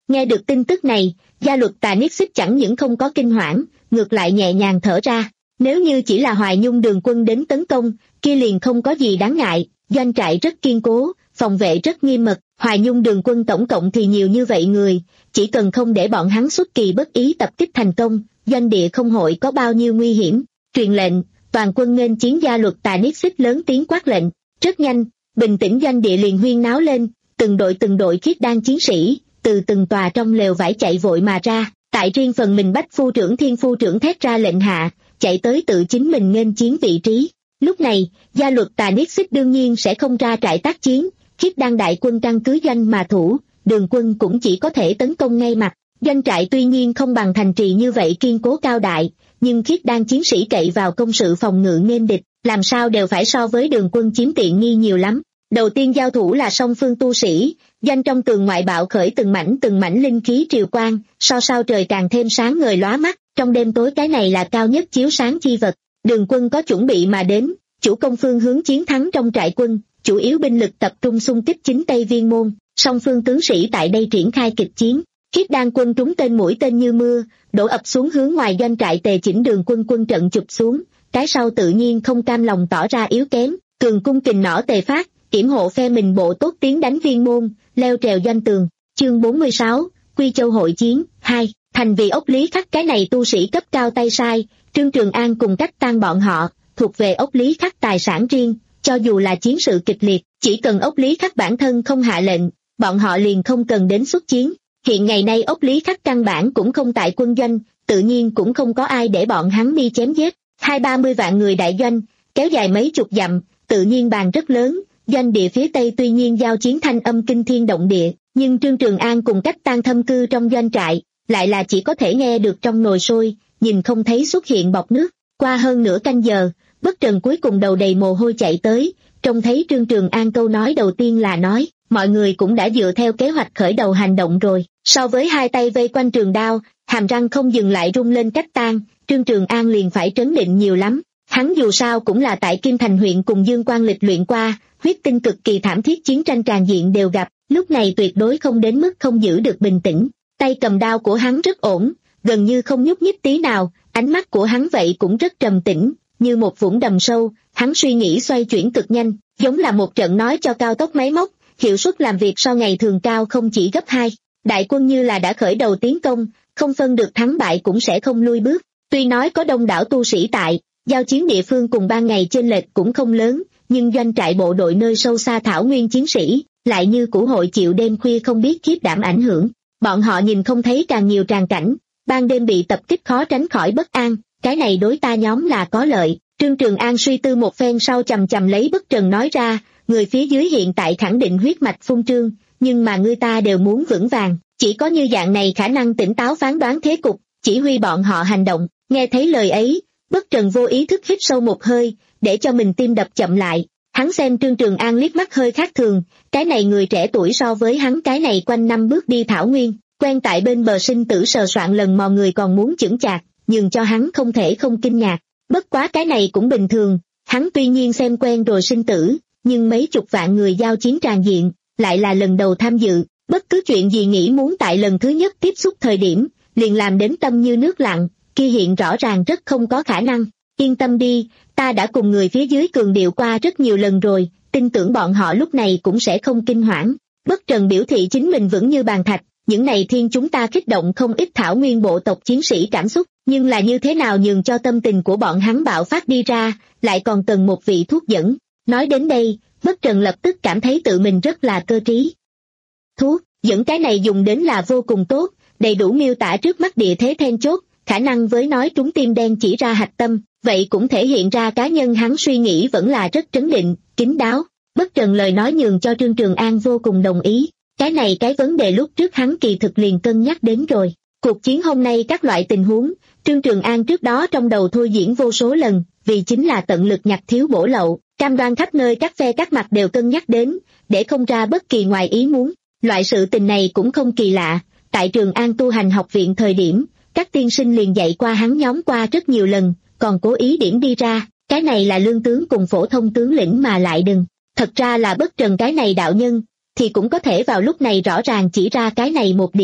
Nghe được tin tức này, gia luật Tà Niết Xích chẳng những không có kinh hoảng, ngược lại nhẹ nhàng thở ra. Nếu như chỉ là Hoài Nhung Đường quân đến tấn công, kia liền không có gì đáng ngại, doanh trại rất kiên cố, phòng vệ rất nghiêm mật, Hoài Nhung Đường quân tổng cộng thì nhiều như vậy người, chỉ cần không để bọn hắn xuất kỳ bất ý tập kích thành công, doanh địa không hội có bao nhiêu nguy hiểm. Truyền lệnh, toàn quân nghênh chiến. Gia luật Tà Niết Xích lớn tiếng quát lệnh. Rất nhanh, bình tĩnh doanh địa liền huyên náo lên, từng đội từng đội khiết đan chiến sĩ, từ từng tòa trong lều vải chạy vội mà ra. Tại riêng phần mình Bách phu trưởng Thiên phu trưởng thét ra lệnh hạ, chạy tới tự chính mình nghênh chiến vị trí. Lúc này, gia luật Tà Niết Xích đương nhiên sẽ không ra trại tác chiến, khiết đan đại quân căn cứ doanh mà thủ, Đường quân cũng chỉ có thể tấn công ngay mặt. Doanh trại tuy nhiên không bằng thành trì như vậy kiên cố cao đại, nhưng khiết đan chiến sĩ cậy vào công sự phòng ngự nghênh địch, làm sao đều phải so với Đường quân chiếm tiện nghi nhiều lắm. Đầu tiên giao thủ là song phương tu sĩ, doanh trong tường ngoại bạo khởi từng mảnh từng mảnh linh khí triều quang, so sao trời càng thêm sáng ngời lóa mắt, trong đêm tối cái này là cao nhất chiếu sáng chi vật. Đường quân có chuẩn bị mà đến, chủ công phương hướng chiến thắng trong trại quân, chủ yếu binh lực tập trung xung kích chính Tây Viên Môn, song phương tướng sĩ tại đây triển khai kịch chiến. Khiết đan quân trúng tên mũi tên như mưa, đổ ập xuống hướng ngoài doanh trại tề chỉnh Đường quân quân trận chụp xuống, cái sau tự nhiên không cam lòng tỏ ra yếu kém, cường cung kình nỏ tề phát, yểm hộ phe mình bộ tốt tiến đánh Viên Môn, leo trèo doanh tường. Chương bốn mươi sáu, Quy Châu hội chiến, hai, thành vì ốc lý khắc. Cái này tu sĩ cấp cao tay sai, Trương Trường An cùng Cách Tan bọn họ, thuộc về ốc lý khắc tài sản riêng, cho dù là chiến sự kịch liệt, chỉ cần ốc lý khắc bản thân không hạ lệnh, bọn họ liền không cần đến xuất chiến. Hiện ngày nay ốc lý khắc căn bản cũng không tại quân doanh, tự nhiên cũng không có ai để bọn hắn đi chém giết. Hai ba mươi vạn người đại doanh, kéo dài mấy chục dặm, tự nhiên bàn rất lớn. Doanh địa phía tây tuy nhiên giao chiến thanh âm kinh thiên động địa, nhưng Trương Trường An cùng Cách Tan thâm cư trong doanh trại, lại là chỉ có thể nghe được trong nồi sôi, nhìn không thấy xuất hiện bọt nước. Qua hơn nửa canh giờ, Bất Trần cuối cùng đầu đầy mồ hôi chạy tới, trông thấy Trương Trường An câu nói đầu tiên là nói, mọi người cũng đã dựa theo kế hoạch khởi đầu hành động rồi. So với hai tay vây quanh trường đao, hàm răng không dừng lại rung lên Cách Tan, Trương Trường An liền phải trấn định nhiều lắm. Hắn dù sao cũng là tại Kim Thành huyện cùng Dương Quang lịch luyện qua, huyết tinh cực kỳ thảm thiết chiến tranh tràn diện đều gặp, lúc này tuyệt đối không đến mức không giữ được bình tĩnh. Tay cầm đao của hắn rất ổn, gần như không nhúc nhích tí nào, ánh mắt của hắn vậy cũng rất trầm tĩnh, như một vũng đầm sâu. Hắn suy nghĩ xoay chuyển cực nhanh, giống là một trận nói cho cao tốc máy móc, hiệu suất làm việc so ngày thường cao không chỉ gấp hai. Đại quân như là đã khởi đầu tiến công, không phân được thắng bại cũng sẽ không lui bước. Tuy nói có đông đảo tu sĩ tại, giao chiến địa phương cùng ban ngày chênh lệch cũng không lớn, nhưng doanh trại bộ đội nơi sâu xa thảo nguyên chiến sĩ, lại như cũ hội chịu đêm khuya không biết khiếp đảm ảnh hưởng. Bọn họ nhìn không thấy càng nhiều tràng cảnh, ban đêm bị tập kích khó tránh khỏi bất an, cái này đối ta nhóm là có lợi. Trương Trường An suy tư một phen sau chầm chầm lấy Bất Trần nói ra, người phía dưới hiện tại khẳng định huyết mạch phun trương, nhưng mà người ta đều muốn vững vàng, chỉ có như dạng này khả năng tỉnh táo phán đoán thế cục, chỉ huy bọn họ hành động. Nghe thấy lời ấy, Bất Trần vô ý thức hít sâu một hơi, để cho mình tim đập chậm lại. Hắn xem Trương Trường An liếc mắt hơi khác thường, cái này người trẻ tuổi so với hắn cái này quanh năm bước đi thảo nguyên, quen tại bên bờ sinh tử sờ soạn lần mò người còn muốn chững chạc, nhường cho hắn không thể không kinh ngạc. Bất quá cái này cũng bình thường, hắn tuy nhiên xem quen rồi sinh tử, nhưng mấy chục vạn người giao chiến tràn diện, lại là lần đầu tham dự, bất cứ chuyện gì nghĩ muốn tại lần thứ nhất tiếp xúc thời điểm, liền làm đến tâm như nước lặng, kia hiện rõ ràng rất không có khả năng. Yên tâm đi, ta đã cùng người phía dưới cường điệu qua rất nhiều lần rồi, tin tưởng bọn họ lúc này cũng sẽ không kinh hoảng. Bất Trần biểu thị chính mình vững như bàn thạch, những này thiên chúng ta kích động không ít thảo nguyên bộ tộc chiến sĩ cảm xúc, nhưng là như thế nào nhường cho tâm tình của bọn hắn bạo phát đi ra, lại còn cần một vị thuốc dẫn. Nói đến đây, Bất Trần lập tức cảm thấy tự mình rất là cơ trí. Thuốc dẫn cái này dùng đến là vô cùng tốt, đầy đủ miêu tả trước mắt địa thế then chốt, khả năng với nói trúng tim đen chỉ ra hạch tâm, vậy cũng thể hiện ra cá nhân hắn suy nghĩ vẫn là rất trấn định, kín đáo. Bất Trần lời nói nhường cho Trương Trường An vô cùng đồng ý, cái này cái vấn đề lúc trước hắn kỳ thực liền cân nhắc đến rồi. Cuộc chiến hôm nay các loại tình huống, Trương Trường An trước đó trong đầu thôi diễn vô số lần, vì chính là tận lực nhặt thiếu bổ lậu, cam đoan khắp nơi các phe các mặt đều cân nhắc đến, để không ra bất kỳ ngoài ý muốn. Loại sự tình này cũng không kỳ lạ, tại Trường An tu hành học viện thời điểm, các tiên sinh liền dạy qua hắn nhóm qua rất nhiều lần, còn cố ý điểm đi ra, cái này là lương tướng cùng phổ thông tướng lĩnh mà lại đừng. Thật ra là Bất Trần cái này đạo nhân, thì cũng có thể vào lúc này rõ ràng chỉ ra cái này một điểm,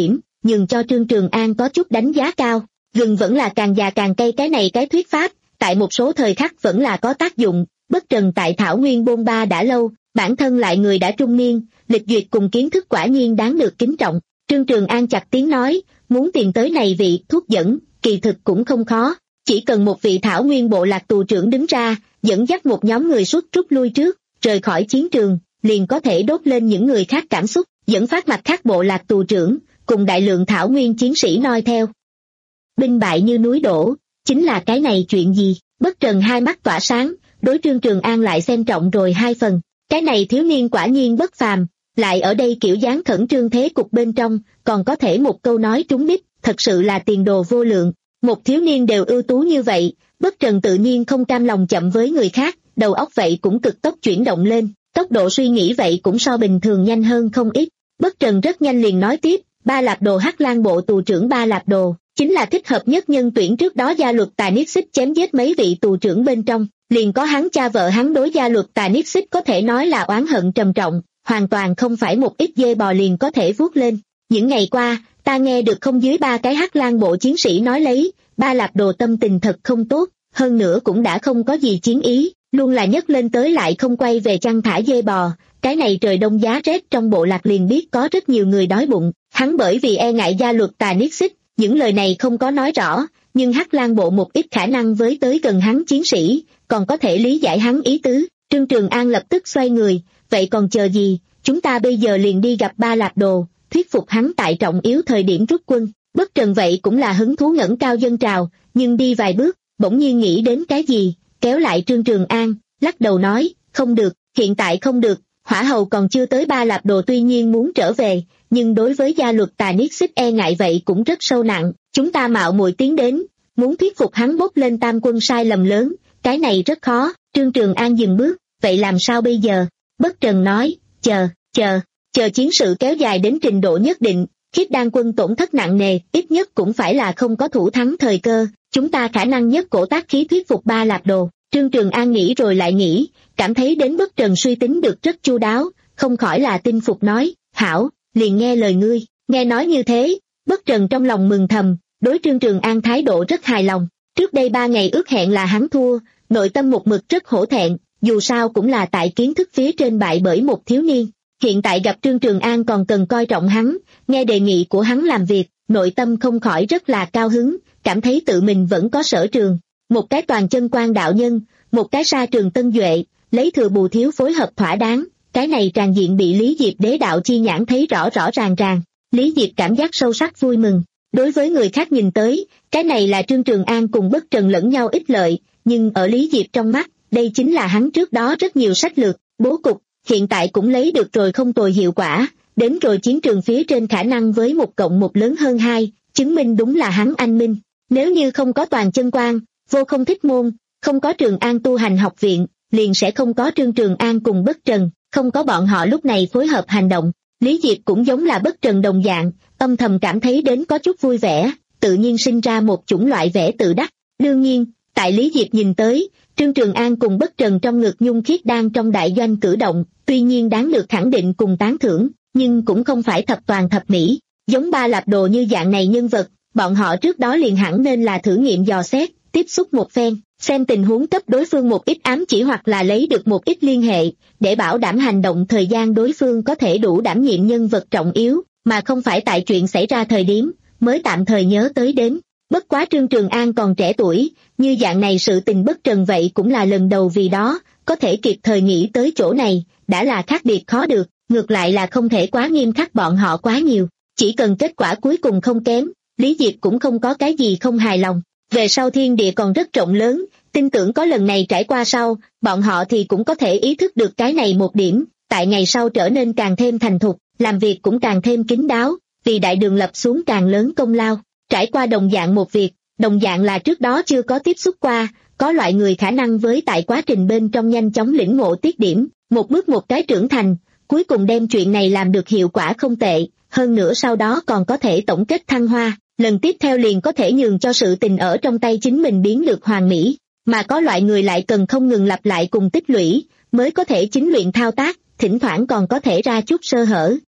nhường cho Trương Trường An có chút đánh giá cao. Gừng vẫn là càng già càng cay, cái này cái thuyết pháp, tại một số thời khắc vẫn là có tác dụng. Bất Trần tại Thảo Nguyên bôn ba đã lâu, bản thân lại người đã trung niên, lịch duyệt cùng kiến thức quả nhiên đáng được kính trọng. Trương Trường An chặt tiếng nói, muốn tìm tới này vị thuốc dẫn, kỳ thực cũng không khó, chỉ cần một vị Thảo Nguyên bộ lạc tù trưởng đứng ra, dẫn dắt một nhóm người xuất rút lui trước, rời khỏi chiến trường, liền có thể đốt lên những người khác cảm xúc, dẫn phát mặt khác bộ lạc tù trưởng, cùng đại lượng Thảo Nguyên chiến sĩ noi theo. Binh bại như núi đổ, chính là cái này chuyện gì? Bất Trần hai mắt tỏa sáng, đối Trương Trường An lại xem trọng rồi hai phần. Cái này thiếu niên quả nhiên bất phàm, lại ở đây kiểu dáng khẩn trương thế cục bên trong, còn có thể một câu nói trúng đích, thật sự là tiền đồ vô lượng. Một thiếu niên đều ưu tú như vậy, Bất Trần tự nhiên không cam lòng chậm với người khác, đầu óc vậy cũng cực tốc chuyển động lên, tốc độ suy nghĩ vậy cũng so bình thường nhanh hơn không ít. Bất Trần rất nhanh liền nói tiếp, Ba Lạp Đồ Hắc Lang bộ tù trưởng Ba Lạp Đồ, chính là thích hợp nhất nhân tuyển. Trước đó gia luật Tà Niết Xích chém giết mấy vị tù trưởng bên trong, liền có hắn cha vợ hắn đối gia luật Tà Niết Xích có thể nói là oán hận trầm trọng, hoàn toàn không phải một ít dê bò liền có thể vuốt lên. Những ngày qua, ta nghe được không dưới ba cái Hắc Lang bộ chiến sĩ nói lấy, Ba Lạp Đồ tâm tình thật không tốt, hơn nữa cũng đã không có gì chiến ý, luôn là nhấc lên tới lại không quay về chăn thả dê bò. Cái này trời đông giá rét trong bộ lạc liền biết có rất nhiều người đói bụng. Hắn bởi vì e ngại gia luật Tà Niết Xích, những lời này không có nói rõ, nhưng Hắc Lang bộ một ít khả năng với tới gần hắn chiến sĩ, còn có thể lý giải hắn ý tứ. Trương Trường An lập tức xoay người, vậy còn chờ gì, chúng ta bây giờ liền đi gặp Ba Lạp Đồ, thuyết phục hắn tại trọng yếu thời điểm rút quân. Bất Trần vậy cũng là hứng thú ngẩng cao dân trào, nhưng đi vài bước, bỗng nhiên nghĩ đến cái gì, kéo lại Trương Trường An, lắc đầu nói, không được, hiện tại không được. Hỏa hầu còn chưa tới. Ba Lạp Đồ tuy nhiên muốn trở về, nhưng đối với gia luật Tà Niết Xích e ngại vậy cũng rất sâu nặng, chúng ta mạo muội tiến đến, muốn thuyết phục hắn bốc lên tam quân sai lầm lớn, cái này rất khó. Trương Trường An dừng bước, vậy làm sao bây giờ? Bất Trần nói, chờ, chờ, chờ chiến sự kéo dài đến trình độ nhất định, Khiết Đan quân tổn thất nặng nề, ít nhất cũng phải là không có thủ thắng thời cơ, chúng ta khả năng nhất cổ tác khí thuyết phục Ba Lạp Đồ. Trương Trường An nghĩ rồi lại nghĩ, cảm thấy đến Bất Trần suy tính được rất chu đáo, không khỏi là tin phục nói, hảo, liền nghe lời ngươi. Nghe nói như thế, Bất Trần trong lòng mừng thầm, đối Trương Trường An thái độ rất hài lòng. Trước đây ba ngày ước hẹn là hắn thua, nội tâm một mực rất hổ thẹn, dù sao cũng là tại kiến thức phía trên bại bởi một thiếu niên. Hiện tại gặp Trương Trường An còn cần coi trọng hắn, nghe đề nghị của hắn làm việc, nội tâm không khỏi rất là cao hứng, cảm thấy tự mình vẫn có sở trường. Một cái toàn chân quan đạo nhân, một cái sa trường tân duệ, lấy thừa bù thiếu phối hợp thỏa đáng, cái này tràn diện bị Lý Diệp đế đạo chi nhãn thấy rõ rõ ràng ràng. Lý Diệp cảm giác sâu sắc vui mừng. Đối với người khác nhìn tới, cái này là Trương Trường An cùng Bất Trần lẫn nhau ích lợi, nhưng ở Lý Diệp trong mắt, đây chính là hắn trước đó rất nhiều sách lược, bố cục, hiện tại cũng lấy được rồi không tồi hiệu quả, đến rồi chiến trường phía trên khả năng với một cộng một lớn hơn hai, chứng minh đúng là hắn anh minh. Nếu như không có toàn chân quan, vô không thích môn, không có Trường An tu hành học viện, liền sẽ không có Trương Trường An cùng Bất Trần, không có bọn họ lúc này phối hợp hành động. Lý Diệp cũng giống là Bất Trần đồng dạng, âm thầm cảm thấy đến có chút vui vẻ, tự nhiên sinh ra một chủng loại vẻ tự đắc. Đương nhiên, tại Lý Diệp nhìn tới, Trương Trường An cùng Bất Trần trong ngực nhung khiết đang trong đại doanh cử động, tuy nhiên đáng được khẳng định cùng tán thưởng, nhưng cũng không phải thập toàn thập mỹ. Giống Ba Lạp Đồ như dạng này nhân vật, bọn họ trước đó liền hẳn nên là thử nghiệm dò xét, tiếp xúc một phen, xem tình huống cấp đối phương một ít ám chỉ hoặc là lấy được một ít liên hệ, để bảo đảm hành động thời gian đối phương có thể đủ đảm nhiệm nhân vật trọng yếu, mà không phải tại chuyện xảy ra thời điểm, mới tạm thời nhớ tới đến. Bất quá Trương Trường An còn trẻ tuổi, như dạng này sự tình Bất Trần vậy cũng là lần đầu, vì đó, có thể kịp thời nghĩ tới chỗ này, đã là khác biệt khó được, ngược lại là không thể quá nghiêm khắc bọn họ quá nhiều, chỉ cần kết quả cuối cùng không kém, Lý Diệp cũng không có cái gì không hài lòng. Về sau thiên địa còn rất rộng lớn, tin tưởng có lần này trải qua sau, bọn họ thì cũng có thể ý thức được cái này một điểm, tại ngày sau trở nên càng thêm thành thục, làm việc cũng càng thêm kín đáo, vì đại đường lập xuống càng lớn công lao. Trải qua đồng dạng một việc, đồng dạng là trước đó chưa có tiếp xúc qua, có loại người khả năng với tại quá trình bên trong nhanh chóng lĩnh ngộ tiết điểm, một bước một cái trưởng thành, cuối cùng đem chuyện này làm được hiệu quả không tệ, hơn nữa sau đó còn có thể tổng kết thăng hoa, lần tiếp theo liền có thể nhường cho sự tình ở trong tay chính mình biến được hoàn mỹ, mà có loại người lại cần không ngừng lặp lại cùng tích lũy, mới có thể chính luyện thao tác, thỉnh thoảng còn có thể ra chút sơ hở,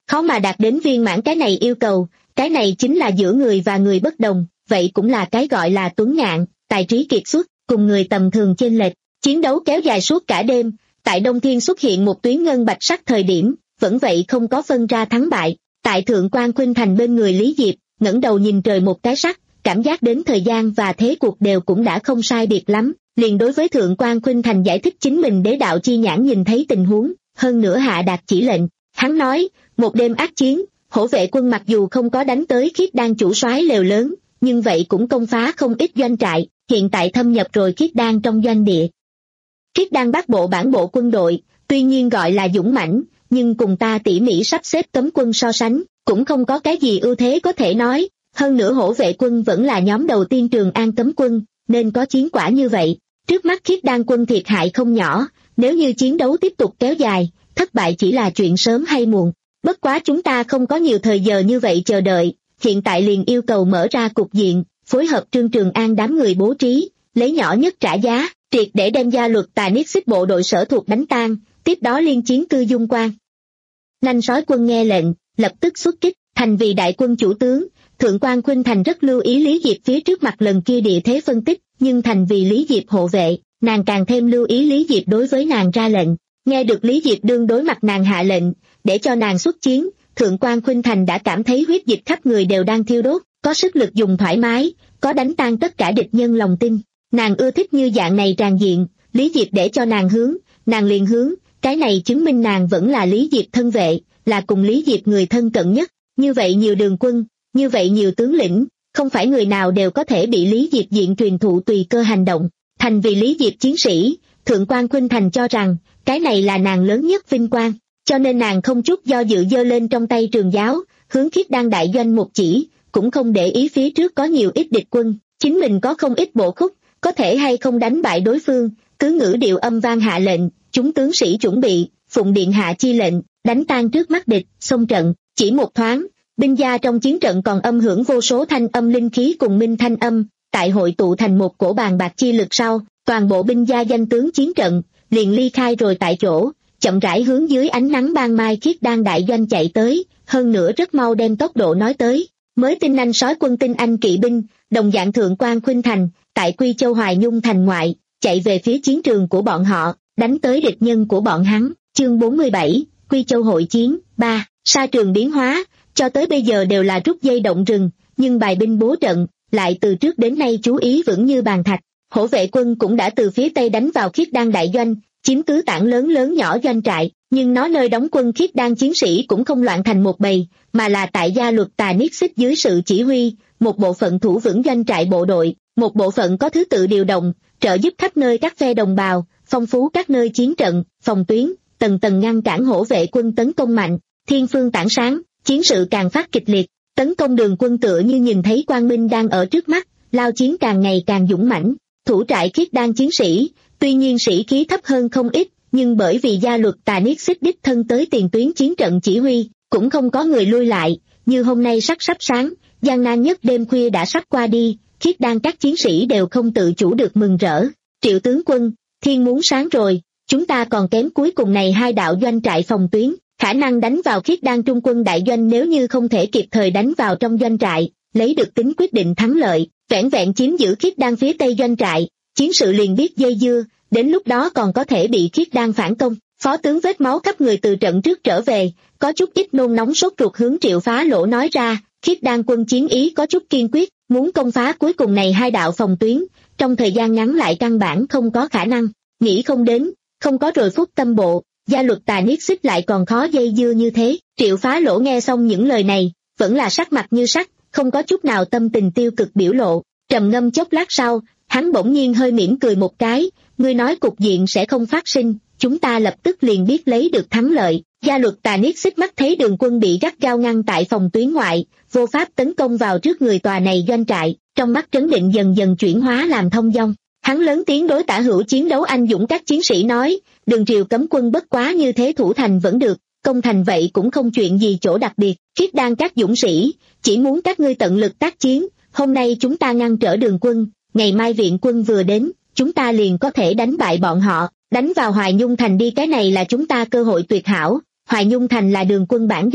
khó mà đạt đến viên mãn cái này yêu cầu, cái này chính là giữa người và người bất đồng, vậy cũng là cái gọi là tuấn ngạn, tài trí kiệt xuất, cùng người tầm thường chênh lệch. Chiến đấu kéo dài suốt cả đêm, tại Đông Thiên xuất hiện một tuyến ngân bạch sắc thời điểm, vẫn vậy không có phân ra thắng bại. Tại Thượng Quan Khuynh Thành bên người Lý Diệp, ngẩng đầu nhìn trời một cái sắc, cảm giác đến thời gian và thế cuộc đều cũng đã không sai biệt lắm, liền đối với Thượng Quan Khuynh Thành giải thích chính mình đế đạo chi nhãn nhìn thấy tình huống, hơn nữa hạ đạt chỉ lệnh. Hắn nói, một đêm ác chiến, hổ vệ quân mặc dù không có đánh tới Khiết Đan chủ soái lều lớn, nhưng vậy cũng công phá không ít doanh trại, hiện tại thâm nhập rồi Khiết Đan trong doanh địa. Khiết Đan Bắc bộ bản bộ quân đội, tuy nhiên gọi là dũng mãnh, nhưng cùng ta tỉ mỉ sắp xếp cấm quân so sánh, cũng không có cái gì ưu thế có thể nói, hơn nữa hổ vệ quân vẫn là nhóm đầu tiên Trường An cấm quân, nên có chiến quả như vậy. Trước mắt Khiết Đan quân thiệt hại không nhỏ, nếu như chiến đấu tiếp tục kéo dài, thất bại chỉ là chuyện sớm hay muộn. Bất quá chúng ta không có nhiều thời giờ như vậy chờ đợi, hiện tại liền yêu cầu mở ra cục diện, phối hợp Trương Trường An đám người bố trí, lấy nhỏ nhất trả giá, triệt để đem gia luật tà niết xích bộ đội sở thuộc đánh tan, tiếp đó liên chiến cư dung quan. Nanh sói quân nghe lệnh, lập tức xuất kích, thành vì đại quân chủ tướng, Thượng Quan Khuynh Thành rất lưu ý Lý Diệp phía trước mặt lần kia địa thế phân tích, nhưng thành vì Lý Diệp hộ vệ, nàng càng thêm lưu ý Lý Diệp đối với nàng ra lệnh. Nghe được Lý Diệp đương đối mặt nàng hạ lệnh, để cho nàng xuất chiến, Thượng Quan Khuynh Thành đã cảm thấy huyết dịch khắp người đều đang thiêu đốt, có sức lực dùng thoải mái, có đánh tan tất cả địch nhân lòng tin. Nàng ưa thích như dạng này tràn diện, Lý Diệp để cho nàng hướng, nàng liền hướng, cái này chứng minh nàng vẫn là Lý Diệp thân vệ, là cùng Lý Diệp người thân cận nhất. Như vậy nhiều đường quân, như vậy nhiều tướng lĩnh, không phải người nào đều có thể bị Lý Diệp diện truyền thụ tùy cơ hành động. Thành vì Lý Diệp chiến sĩ, Thượng Quan Khuynh Thành cho rằng, cái này là nàng lớn nhất vinh quang, cho nên nàng không chút do dự giơ lên trong tay trường giáo, hướng Khiết Đan đại doanh một chỉ, cũng không để ý phía trước có nhiều ít địch quân, chính mình có không ít bộ khúc, có thể hay không đánh bại đối phương, cứ ngữ điệu âm vang hạ lệnh, chúng tướng sĩ chuẩn bị, phụng điện hạ chi lệnh, đánh tan trước mắt địch, xông trận. Chỉ một thoáng, binh gia trong chiến trận còn âm hưởng vô số thanh âm linh khí cùng minh thanh âm, tại hội tụ thành một cổ bàn bạc chi lực sau, toàn bộ binh gia danh tướng chiến trận, liền ly khai rồi tại chỗ, chậm rãi hướng dưới ánh nắng ban mai Khiết Đan đại doanh chạy tới, hơn nữa rất mau đem tốc độ nói tới. Mới tinh anh sói quân tinh anh kỵ binh, đồng dạng Thượng Quan Khuynh Thành, tại Quy Châu Hoài Nhung thành ngoại, chạy về phía chiến trường của bọn họ, đánh tới địch nhân của bọn hắn. Chương bốn mươi bảy, Quy Châu hội chiến, ba, sa trường biến hóa, cho tới bây giờ đều là rút dây động rừng, nhưng bài binh bố trận, lại từ trước đến nay chú ý vững như bàn thạch. Hổ vệ quân cũng đã từ phía tây đánh vào Khiết Đan đại doanh, chiếm cứ tảng lớn lớn nhỏ doanh trại, nhưng nó nơi đóng quân Khiết Đan chiến sĩ cũng không loạn thành một bầy, mà là tại gia luật tà niết xích dưới sự chỉ huy, một bộ phận thủ vững doanh trại bộ đội, một bộ phận có thứ tự điều động, trợ giúp khắp nơi các phe đồng bào, phong phú các nơi chiến trận, phòng tuyến, tầng tầng ngăn cản hổ vệ quân tấn công mạnh. Thiên phương tảng sáng, chiến sự càng phát kịch liệt, tấn công đường quân tựa như nhìn thấy quang minh đang ở trước mắt, lao chiến càng ngày càng dũng mãnh. Thủ trại Khiết Đan chiến sĩ, tuy nhiên sĩ khí thấp hơn không ít, nhưng bởi vì gia luật tà niết xích đích thân tới tiền tuyến chiến trận chỉ huy, cũng không có người lui lại, như hôm nay sắc sắp sáng, gian nan nhất đêm khuya đã sắp qua đi, Khiết Đan các chiến sĩ đều không tự chủ được mừng rỡ. Triệu tướng quân, thiên muốn sáng rồi, chúng ta còn kém cuối cùng này hai đạo doanh trại phòng tuyến, khả năng đánh vào Khiết Đan trung quân đại doanh, nếu như không thể kịp thời đánh vào trong doanh trại, lấy được tính quyết định thắng lợi, vẻn vẹn chiếm giữ Khiết Đan phía tây doanh trại, chiến sự liền biết dây dưa, đến lúc đó còn có thể bị Khiết Đan phản công. Phó tướng vết máu khắp người từ trận trước trở về, có chút ít nôn nóng sốt ruột hướng Triệu Phá Lỗ nói ra, Khiết Đan quân chiến ý có chút kiên quyết, muốn công phá cuối cùng này hai đạo phòng tuyến, trong thời gian ngắn lại căn bản không có khả năng, nghĩ không đến, không có rồi phúc tâm bộ, gia luật tà niết xích lại còn khó dây dưa như thế. Triệu Phá Lỗ nghe xong những lời này, vẫn là sắc mặt như sắt, không có chút nào tâm tình tiêu cực biểu lộ, trầm ngâm chốc lát sau, hắn bỗng nhiên hơi mỉm cười một cái, ngươi nói cục diện sẽ không phát sinh, chúng ta lập tức liền biết lấy được thắng lợi. Gia luật tà niết xích mắt thấy đường quân bị gắt gao ngăn tại phòng tuyến ngoại, vô pháp tấn công vào trước người tòa này doanh trại, trong mắt trấn định dần dần chuyển hóa làm thông dong. Hắn lớn tiếng đối tả hữu chiến đấu anh dũng các chiến sĩ nói, Đường triều cấm quân bất quá như thế thủ thành vẫn được, công thành vậy cũng không chuyện gì chỗ đặc biệt. Khiết Đan các dũng sĩ, chỉ muốn các ngươi tận lực tác chiến, hôm nay chúng ta ngăn trở đường quân, ngày mai viện quân vừa đến, chúng ta liền có thể đánh bại bọn họ, đánh vào Hoài Nhung thành đi, cái này là chúng ta cơ hội tuyệt hảo. Hoài Nhung thành là đường quân bản doanh,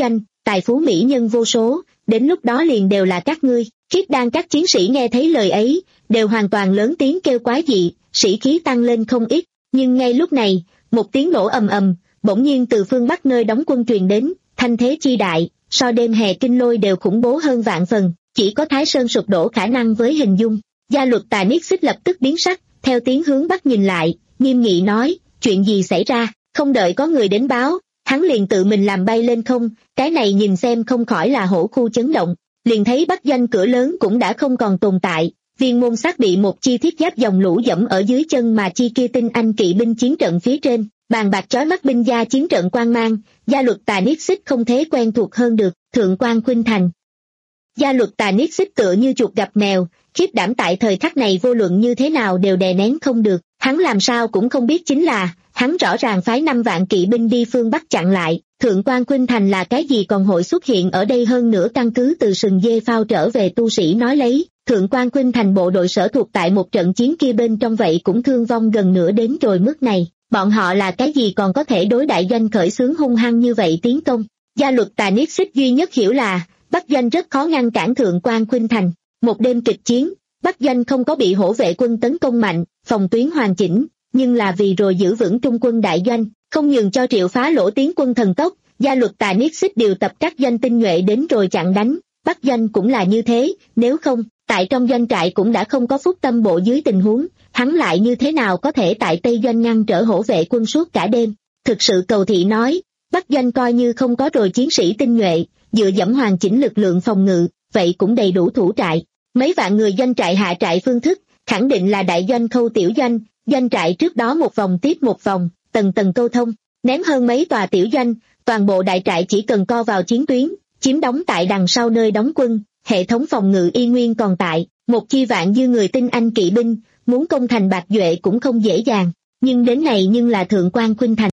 tài phú mỹ nhân vô số, đến lúc đó liền đều là các ngươi. Khiết đan các chiến sĩ nghe thấy lời ấy, đều hoàn toàn lớn tiếng kêu quái dị, sĩ khí tăng lên không ít, nhưng ngay lúc này, một tiếng nổ ầm ầm, bỗng nhiên từ phương Bắc nơi đóng quân truyền đến, thanh thế chi đại, so đêm hè kinh lôi đều khủng bố hơn vạn phần, chỉ có Thái Sơn sụp đổ khả năng với hình dung. Gia luật Tà Niết Xích lập tức biến sắc, theo tiếng hướng Bắc nhìn lại, nghiêm nghị nói, chuyện gì xảy ra, không đợi có người đến báo, hắn liền tự mình làm bay lên không, cái này nhìn xem không khỏi là hổ khu chấn động, liền thấy Bắc Doanh cửa lớn cũng đã không còn tồn tại, viên môn sát bị một chi thiết giáp dòng lũ dẫm ở dưới chân mà chi kia tinh anh kỵ binh chiến trận phía trên, bàn bạc chói mắt binh gia chiến trận quang mang, gia luật Tà Niết Xích không thể quen thuộc hơn được, thượng quan khuynh thành. Gia luật Tà Niết Xích tựa như chuột gặp mèo, khiếp đảm tại thời khắc này vô luận như thế nào đều đè nén không được, hắn làm sao cũng không biết chính là, hắn rõ ràng phái năm vạn kỵ binh đi phương Bắc chặn lại, thượng quan khuynh thành là cái gì còn hội xuất hiện ở đây, hơn nữa căn cứ từ sừng dê phao trở về tu sĩ nói lấy, thượng quan khuynh thành bộ đội sở thuộc tại một trận chiến kia bên trong vậy cũng thương vong gần nửa đến rồi mức này, bọn họ là cái gì còn có thể đối đại doanh khởi xướng hung hăng như vậy tiến công. Gia luật Tà Niết Xích duy nhất hiểu là, Bắc Doanh rất khó ngăn cản thượng quan khuynh thành, một đêm kịch chiến, Bắc Doanh không có bị hổ vệ quân tấn công mạnh, phòng tuyến hoàn chỉnh, nhưng là vì rồi giữ vững trung quân đại doanh, không nhường cho Triệu Phá Lỗ tiến quân thần tốc, gia luật Tà Niết Xích điều tập các doanh tinh nhuệ đến rồi chặn đánh, Bắc Doanh cũng là như thế, nếu không, tại trong doanh trại cũng đã không có phúc tâm bộ dưới tình huống, hắn lại như thế nào có thể tại Tây Doanh ngăn trở hổ vệ quân suốt cả đêm. Thực sự cầu thị nói, Bắc Doanh coi như không có rồi chiến sĩ tinh nhuệ, dựa dẫm hoàn chỉnh lực lượng phòng ngự, vậy cũng đầy đủ thủ trại. Mấy vạn người doanh trại hạ trại phương thức, khẳng định là đại doanh khâu tiểu doanh, doanh trại trước đó một vòng tiếp một vòng, tầng tầng câu thông, ném hơn mấy tòa tiểu doanh, toàn bộ đại trại chỉ cần co vào chiến tuyến, chiếm đóng tại đằng sau nơi đóng quân, hệ thống phòng ngự y nguyên còn tại, một chi vạn dư người tinh anh kỵ binh, muốn công thành Bạc Duệ cũng không dễ dàng, nhưng đến này nhưng là thượng quan khuynh thành.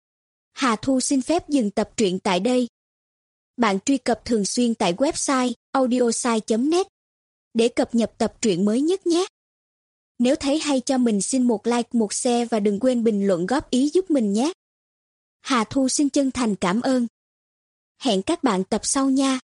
Hà Thu xin phép dừng tập truyện tại đây. Bạn truy cập thường xuyên tại website audiosai chấm net để cập nhật tập truyện mới nhất nhé. Nếu thấy hay cho mình xin một like, một share và đừng quên bình luận góp ý giúp mình nhé. Hà Thu xin chân thành cảm ơn. Hẹn các bạn tập sau nha.